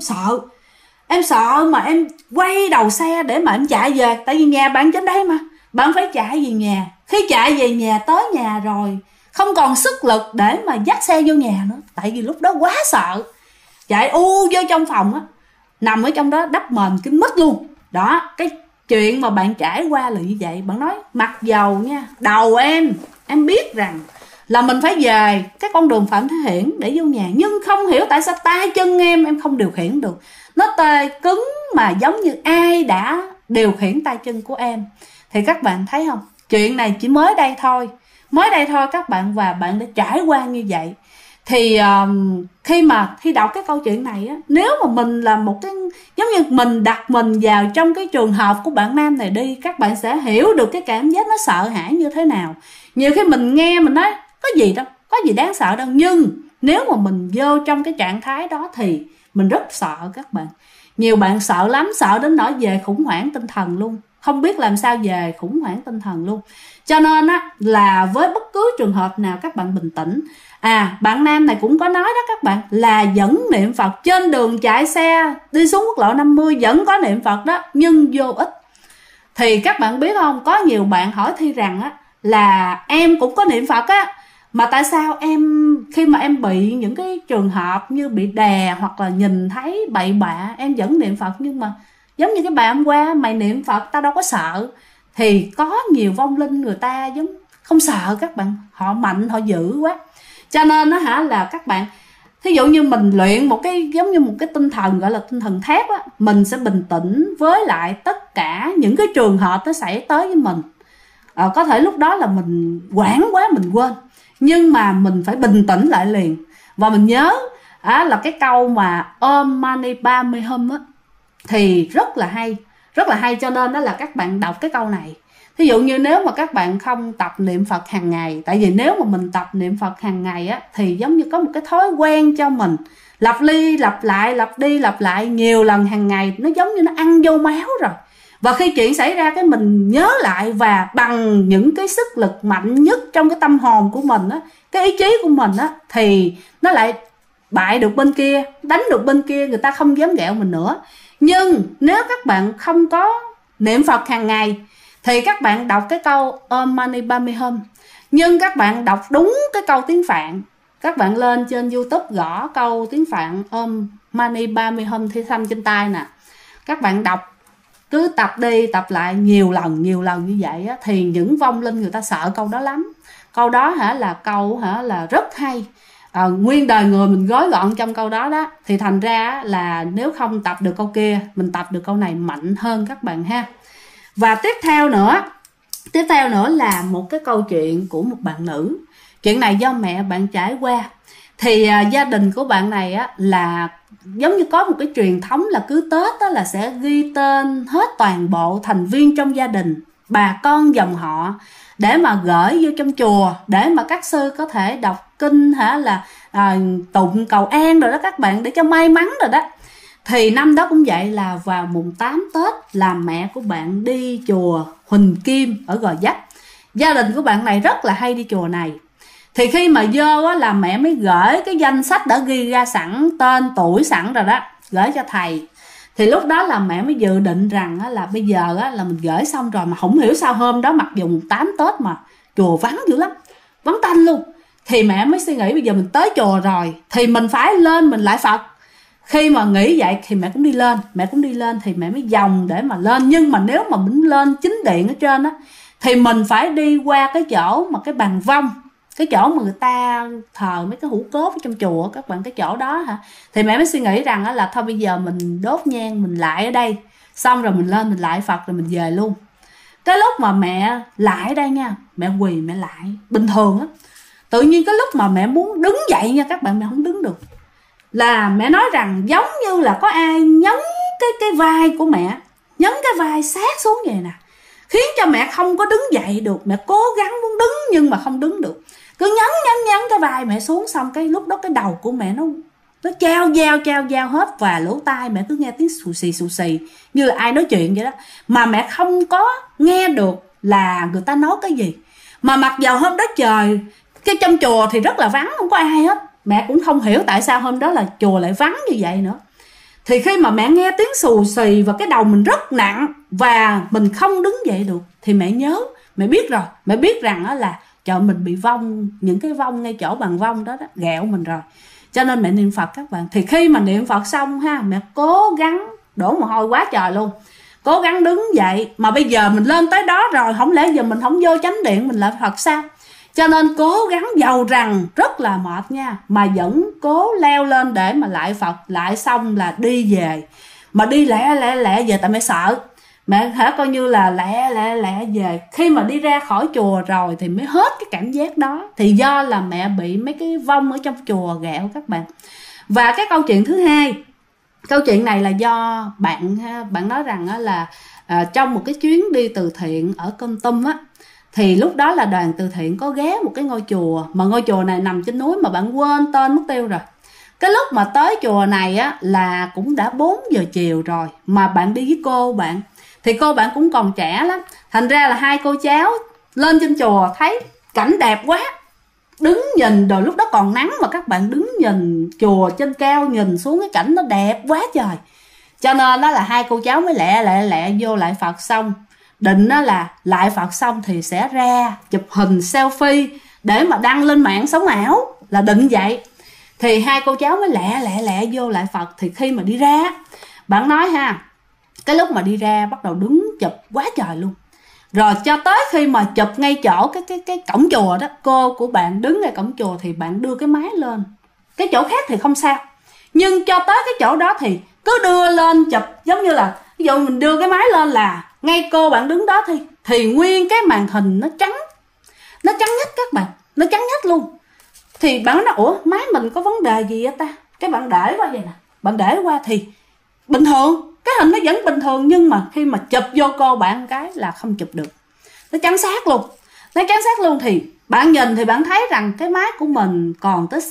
em sợ mà em quay đầu xe để mà em chạy về. Tại vì nhà bạn trên đây mà, bạn phải chạy về nhà. Khi chạy về nhà, tới nhà rồi không còn sức lực để mà dắt xe vô nhà nữa, tại vì lúc đó quá sợ. Chạy vô trong phòng á, nằm ở trong đó đắp mền kín mít luôn. Đó, cái chuyện mà bạn trải qua là như vậy. Bạn nói mặc dầu nha, đầu em biết rằng là mình phải về cái con đường Phạm Thế Hiển để vô nhà, nhưng không hiểu tại sao tay chân em không điều khiển được. Nó tê cứng mà giống như ai đã điều khiển tay chân của em. Thì các bạn thấy không, chuyện này chỉ mới đây thôi các bạn, và bạn đã trải qua như vậy. Thì khi đọc cái câu chuyện này á, nếu mà mình là một cái, giống như mình đặt mình vào trong cái trường hợp của bạn nam này đi, các bạn sẽ hiểu được cái cảm giác nó sợ hãi như thế nào. Nhiều khi mình nghe mình nói có gì đâu, có gì đáng sợ đâu, nhưng nếu mà mình vô trong cái trạng thái đó thì mình rất sợ các bạn. Nhiều bạn sợ lắm, sợ đến nỗi về khủng hoảng tinh thần luôn, không biết làm sao về khủng hoảng tinh thần luôn. Cho nên á, là với bất cứ trường hợp nào các bạn bình tĩnh. Bạn nam này cũng có nói đó các bạn, là vẫn niệm Phật, trên đường chạy xe đi xuống quốc lộ 50 vẫn có niệm Phật đó, nhưng vô ích. Thì các bạn biết không, có nhiều bạn hỏi Thi rằng á, là em cũng có niệm Phật á, mà tại sao em khi mà em bị những cái trường hợp như bị đè hoặc là nhìn thấy bậy bạ em vẫn niệm Phật? Nhưng mà giống như cái bài hôm qua, mày niệm Phật tao đâu có sợ. Thì có nhiều vong linh người ta giống không sợ các bạn, họ mạnh, họ dữ quá. Cho nên đó là các bạn, thí dụ như mình luyện một cái giống như một cái tinh thần gọi là tinh thần thép á, mình sẽ bình tĩnh với lại tất cả những cái trường hợp nó xảy tới với mình. Có thể lúc đó là mình hoảng quá mình quên, nhưng mà mình phải bình tĩnh lại liền. Và mình nhớ là cái câu mà Om Mani Padme Hum á, thì rất là hay. Cho nên đó là các bạn đọc cái câu này. Thí dụ như nếu mà các bạn không tập niệm Phật hàng ngày, tại vì nếu mà mình tập niệm Phật hàng ngày á, thì giống như có một cái thói quen cho mình lặp đi lặp lại nhiều lần hàng ngày, nó giống như nó ăn vô máu rồi. Và khi chuyện xảy ra cái mình nhớ lại, và bằng những cái sức lực mạnh nhất trong cái tâm hồn của mình á, cái ý chí của mình á, thì nó lại bại được bên kia, đánh được bên kia, người ta không dám ghẹo mình nữa. Nhưng nếu các bạn không có niệm Phật hàng ngày thì các bạn đọc cái câu Om Mani Padme Hum, nhưng các bạn đọc đúng cái câu tiếng Phạn. Các bạn lên trên YouTube gõ câu tiếng Phạn Om Mani Padme Hum Thi Thanh trên tay nè, các bạn đọc, cứ tập đi tập lại nhiều lần như vậy á, thì những vong linh người ta sợ câu đó lắm. Câu đó là câu là rất hay. Nguyên đời người mình gói gọn trong câu đó đó. Thì thành ra là nếu không tập được câu kia, mình tập được câu này mạnh hơn các bạn ha. Và tiếp theo nữa là một cái câu chuyện của một bạn nữ. Chuyện này do mẹ bạn trải qua. Thì gia đình của bạn này á, là giống như có một cái truyền thống là cứ Tết á, là sẽ ghi tên hết toàn bộ thành viên trong gia đình, bà con dòng họ, để mà gửi vô trong chùa, để mà các sư có thể đọc kinh tụng cầu an rồi đó các bạn, để cho may mắn rồi đó. Thì năm đó cũng vậy, là vào mùng 8 Tết là mẹ của bạn đi chùa Huỳnh Kim ở Gò Vấp. Gia đình của bạn này rất là hay đi chùa này. Thì khi mà vô á, là mẹ mới gửi cái danh sách đã ghi ra sẵn, tên tuổi sẵn rồi đó, gửi cho thầy. Thì lúc đó là mẹ mới dự định rằng á, là bây giờ á, là mình gửi xong rồi, mà không hiểu sao hôm đó mặc dù mùng 8 Tết mà chùa vắng dữ lắm, vắng tanh luôn. Thì mẹ mới suy nghĩ bây giờ mình tới chùa rồi thì mình phải lên mình lại Phật. Khi mà nghĩ vậy thì mẹ cũng đi lên, thì mẹ mới vòng để mà lên. Nhưng mà nếu mà mình lên chính điện ở trên á, thì mình phải đi qua cái chỗ mà cái bàn vong, cái chỗ mà người ta thờ mấy cái hũ cốt ở trong chùa các bạn, cái chỗ đó Thì mẹ mới suy nghĩ rằng là thôi bây giờ mình đốt nhang mình lại ở đây, xong rồi mình lên mình lại Phật rồi mình về luôn. Cái lúc mà mẹ lại ở đây nha, mẹ quỳ mẹ lại bình thường á, tự nhiên cái lúc mà mẹ muốn đứng dậy nha các bạn, mẹ không đứng được. Là mẹ nói rằng giống như là có ai nhấn cái vai của mẹ, nhấn cái vai sát xuống vậy nè, khiến cho mẹ không có đứng dậy được. Mẹ cố gắng muốn đứng nhưng mà không đứng được, cứ nhấn cái vai mẹ xuống. Xong cái lúc đó cái đầu của mẹ nó trao dao hết, và lỗ tai mẹ cứ nghe tiếng xù xì như là ai nói chuyện vậy đó, mà mẹ không có nghe được là người ta nói cái gì. Mà mặc dầu hôm đó trời, cái trong chùa thì rất là vắng, không có ai hết, mẹ cũng không hiểu tại sao hôm đó là chùa lại vắng như vậy nữa. Thì khi mà mẹ nghe tiếng xù xì và cái đầu mình rất nặng và mình không đứng dậy được, thì mẹ nhớ, mẹ biết rồi, mẹ biết rằng đó là trời, mình bị vong, những cái vong ngay chỗ bàn vong đó ghẹo mình rồi. Cho nên mẹ niệm Phật các bạn. Thì khi mà niệm Phật xong mẹ cố gắng, đổ mồ hôi quá trời luôn, cố gắng đứng dậy. Mà bây giờ mình lên tới đó rồi, không lẽ giờ mình không vô chánh điện mình lại Phật sao? Cho nên cố gắng, dầu rằng rất là mệt nha, mà vẫn cố leo lên để mà lại Phật. Lại xong là đi về, mà đi lẹ về, tại mẹ sợ. mẹ hả coi như là lẹ về. Khi mà đi ra khỏi chùa rồi thì mới hết cái cảm giác đó. Thì do là mẹ bị mấy cái vong ở trong chùa ghẹo các bạn. Và cái câu chuyện thứ hai, câu chuyện này là do bạn nói rằng là trong một cái chuyến đi từ thiện ở Kon Tum á, thì lúc đó là đoàn từ thiện có ghé một cái ngôi chùa, mà ngôi chùa này nằm trên núi mà bạn quên tên mất tiêu rồi. Cái lúc mà tới chùa này á là cũng đã 4 giờ chiều rồi, mà bạn đi với cô bạn, thì cô bạn cũng còn trẻ lắm. Thành ra là hai cô cháu lên trên chùa thấy cảnh đẹp quá, đứng nhìn, rồi lúc đó còn nắng mà các bạn đứng nhìn chùa trên cao, nhìn xuống cái cảnh nó đẹp quá trời. Cho nên đó là hai cô cháu mới lẹ vô lại Phật, xong định đó là lại Phật xong thì sẽ ra chụp hình selfie để mà đăng lên mạng sống ảo, là định vậy. Thì hai cô cháu mới lẹ vô lại Phật. Thì khi mà đi ra, bạn nói ha, cái lúc mà đi ra bắt đầu đứng chụp quá trời luôn. Rồi cho tới khi mà chụp ngay chỗ cái cổng chùa đó, cô của bạn đứng ngay cổng chùa thì bạn đưa cái máy lên. Cái chỗ khác thì không sao, nhưng cho tới cái chỗ đó thì cứ đưa lên chụp, giống như là ví dụ mình đưa cái máy lên là ngay cô bạn đứng đó thì nguyên cái màn hình nó trắng nhách các bạn, nó trắng nhách luôn. Thì bạn nói ủa máy mình có vấn đề gì vậy ta? Cái bạn để qua vậy nè, bạn để qua thì bình thường, cái hình nó vẫn bình thường, nhưng mà khi mà chụp vô cô bạn cái là không chụp được, nó trắng xác luôn. Thì bạn nhìn thì bạn thấy rằng cái máy của mình còn tới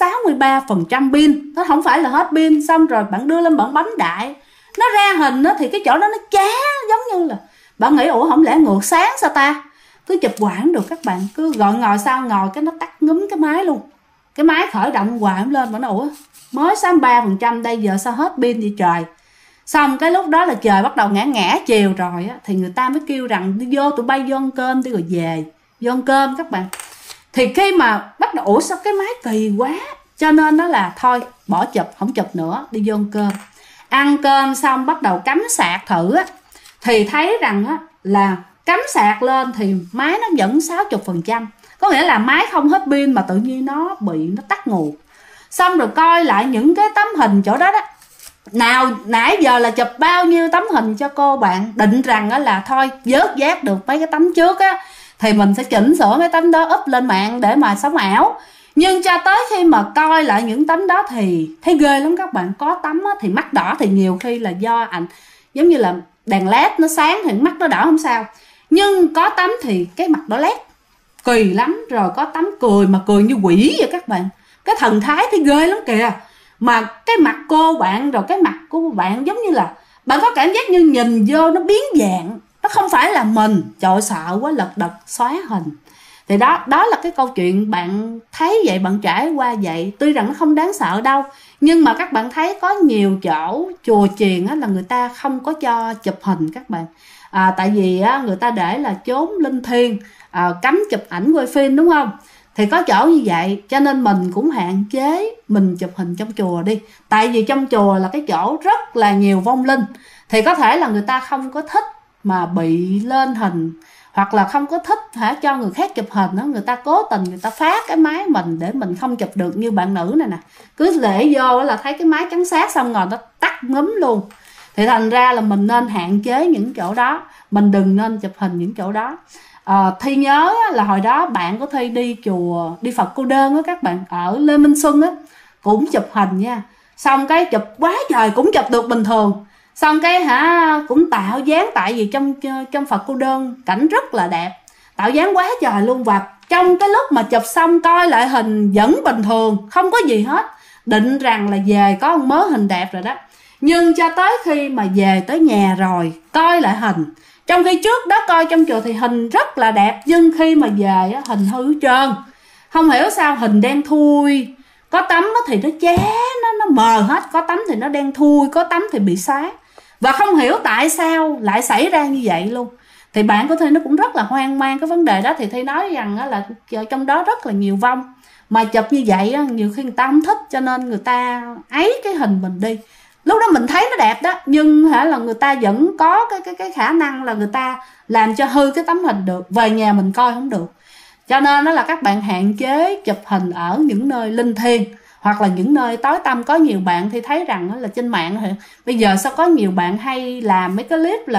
63% pin, nó không phải là hết pin. Xong rồi bạn đưa lên bạn bấm đại, nó ra hình đó, thì cái chỗ đó nó chá, giống như là bạn nghĩ ủa không lẽ ngược sáng sao ta? Cứ chụp hoài không được các bạn, cứ gọi ngồi sao ngồi cái nó tắt ngúm cái máy luôn. Cái máy khởi động hoài không lên, bạn nói ủa mới 63% đây, giờ sao hết pin vậy trời? Xong cái lúc đó là trời bắt đầu ngã chiều rồi á, thì người ta mới kêu rằng đi vô, tụi bay vô ăn cơm đi rồi về. Vô ăn cơm các bạn. Thì khi mà bắt đầu ủa sao cái máy kỳ quá, cho nên nó là thôi bỏ chụp, không chụp nữa, đi vô ăn cơm. Ăn cơm xong bắt đầu cắm sạc thử á, thì thấy rằng á là cắm sạc lên thì máy nó vẫn 60%. Có nghĩa là máy không hết pin mà tự nhiên nó tắt ngủ. Xong rồi coi lại những cái tấm hình chỗ đó đó, nào nãy giờ là chụp bao nhiêu tấm hình cho cô bạn, định rằng á là thôi vớt vát được mấy cái tấm trước á thì mình sẽ chỉnh sửa mấy tấm đó up lên mạng để mà sống ảo. Nhưng cho tới khi mà coi lại những tấm đó thì thấy ghê lắm các bạn. Có tấm á, thì mắt đỏ thì nhiều khi là do giống như là đèn led nó sáng thì mắt nó đỏ không sao, nhưng có tấm thì cái mặt đỏ led kỳ lắm. Rồi có tấm cười mà cười như quỷ vậy các bạn, cái thần thái thấy ghê lắm kìa. Mà cái mặt cô bạn rồi cái mặt của bạn giống như là bạn có cảm giác như nhìn vô nó biến dạng, nó không phải là mình. Trời ơi, sợ quá, lật đật xóa hình. Thì đó là cái câu chuyện bạn thấy vậy, bạn trải qua vậy. Tuy rằng nó không đáng sợ đâu, nhưng mà các bạn thấy có nhiều chỗ chùa chiền á, là người ta không có cho chụp hình các bạn. Tại vì á, người ta để là chốn linh thiêng, cấm chụp ảnh quay phim, đúng không? Thì có chỗ như vậy, cho nên mình cũng hạn chế mình chụp hình trong chùa đi. Tại vì trong chùa là cái chỗ rất là nhiều vong linh, thì có thể là người ta không có thích mà bị lên hình, hoặc là không có thích cho người khác chụp hình đó, người ta cố tình người ta phá cái máy mình để mình không chụp được. Như bạn nữ này nè, cứ lễ vô là thấy cái máy trắng xác xong rồi nó tắt ngúm luôn. Thì thành ra là mình nên hạn chế những chỗ đó, mình đừng nên chụp hình những chỗ đó. Thi nhớ là hồi đó bạn có Thi đi chùa, đi Phật Cô Đơn á các bạn, ở Lê Minh Xuân á, cũng chụp hình nha. Xong cái chụp quá trời cũng chụp được bình thường. Xong cái cũng tạo dáng, tại vì trong Phật Cô Đơn cảnh rất là đẹp, tạo dáng quá trời luôn. Và trong cái lúc mà chụp xong coi lại hình vẫn bình thường, không có gì hết, định rằng là về có một mớ hình đẹp rồi đó. Nhưng cho tới khi mà về tới nhà rồi coi lại hình, trong khi trước đó coi trong chùa thì hình rất là đẹp, nhưng khi mà về hình hư trơn. Không hiểu sao hình đen thui, có tấm thì nó ché, nó mờ hết, có tấm thì nó đen thui, có tấm thì bị sáng. Và không hiểu tại sao lại xảy ra như vậy luôn. Thì bạn của Thi nó cũng rất là hoang mang cái vấn đề đó. Thì Thi nói rằng là trong đó rất là nhiều vong, mà chụp như vậy nhiều khi người ta không thích, cho nên người ta ấy cái hình mình đi. Lúc đó mình thấy nó đẹp đó, nhưng là người ta vẫn có cái khả năng là người ta làm cho hư cái tấm hình được, về nhà mình coi không được. Cho nên đó là các bạn hạn chế chụp hình ở những nơi linh thiêng, hoặc là những nơi tối tăm. Có nhiều bạn thì thấy rằng là trên mạng thì bây giờ sao có nhiều bạn hay làm mấy cái clip là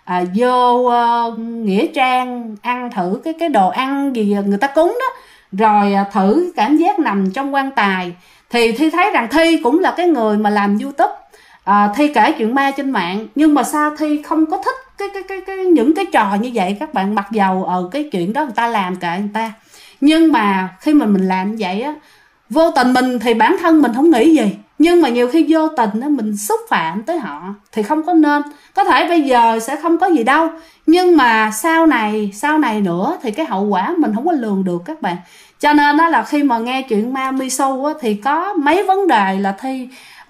vô nghĩa trang ăn thử cái đồ ăn gì người ta cúng đó, rồi thử cảm giác nằm trong quan tài. Thì Thi thấy rằng Thi cũng là cái người mà làm YouTube, Thi kể chuyện ma trên mạng, nhưng mà sao Thi không có thích những cái trò như vậy các bạn. Mặc dầu cái chuyện đó người ta làm kệ người ta, nhưng mà khi mà mình làm như vậy á, vô tình mình thì bản thân mình không nghĩ gì, nhưng mà nhiều khi vô tình á, mình xúc phạm tới họ thì không có nên. Có thể bây giờ sẽ không có gì đâu, nhưng mà sau này nữa thì cái hậu quả mình không có lường được các bạn. Cho nên đó là khi mà nghe chuyện ma Misu á, thì có mấy vấn đề là Thi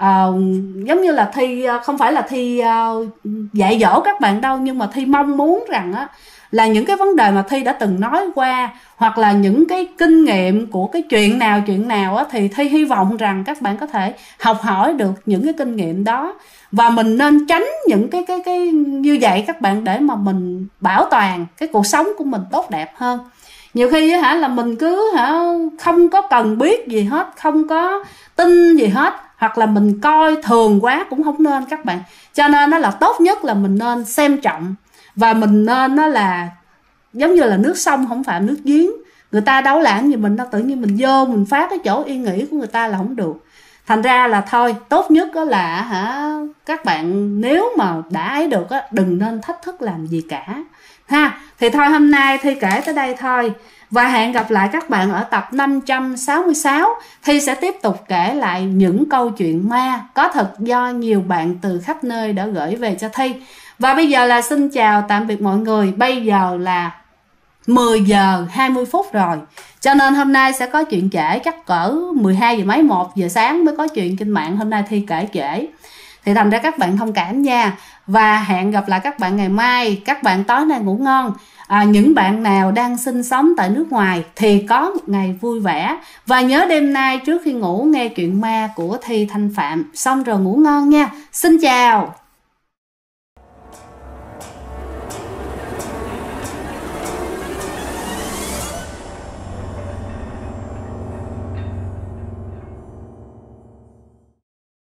giống như là Thi không phải là Thi dạy dỗ các bạn đâu, nhưng mà Thi mong muốn rằng á, là những cái vấn đề mà Thi đã từng nói qua, hoặc là những cái kinh nghiệm của cái chuyện nào á, thì Thi hy vọng rằng các bạn có thể học hỏi được những cái kinh nghiệm đó, và mình nên tránh những cái như vậy các bạn, để mà mình bảo toàn cái cuộc sống của mình tốt đẹp hơn. Nhiều khi là mình cứ không có cần biết gì hết, không có tin gì hết, hoặc là mình coi thường quá cũng không nên các bạn. Cho nên nó là tốt nhất là mình nên xem trọng, và mình nên nó là giống như là nước sông không phạm nước giếng. Người ta đâu làm gì mình đâu, tự nhiên mình vô mình phá cái chỗ yên nghỉ của người ta là không được. Thành ra là thôi, tốt nhất đó là các bạn nếu mà đã ấy được á, đừng nên thách thức làm gì cả ha. Thì thôi hôm nay Thi kể tới đây thôi, và hẹn gặp lại các bạn ở tập 566. Thi sẽ tiếp tục kể lại những câu chuyện ma có thật do nhiều bạn từ khắp nơi đã gửi về cho Thi. Và bây giờ là xin chào tạm biệt mọi người. Bây giờ là 10 giờ 20 phút rồi, cho nên hôm nay sẽ có chuyện trễ, chắc cỡ 12 giờ mấy 1 giờ sáng mới có chuyện trên mạng. Hôm nay Thi kể trễ thì thành ra các bạn thông cảm nha. Và hẹn gặp lại các bạn ngày mai. Các bạn tối nay ngủ ngon. Những bạn nào đang sinh sống tại nước ngoài thì có một ngày vui vẻ. Và nhớ đêm nay trước khi ngủ nghe chuyện ma của Thi Thanh Phạm, xong rồi ngủ ngon nha. Xin chào.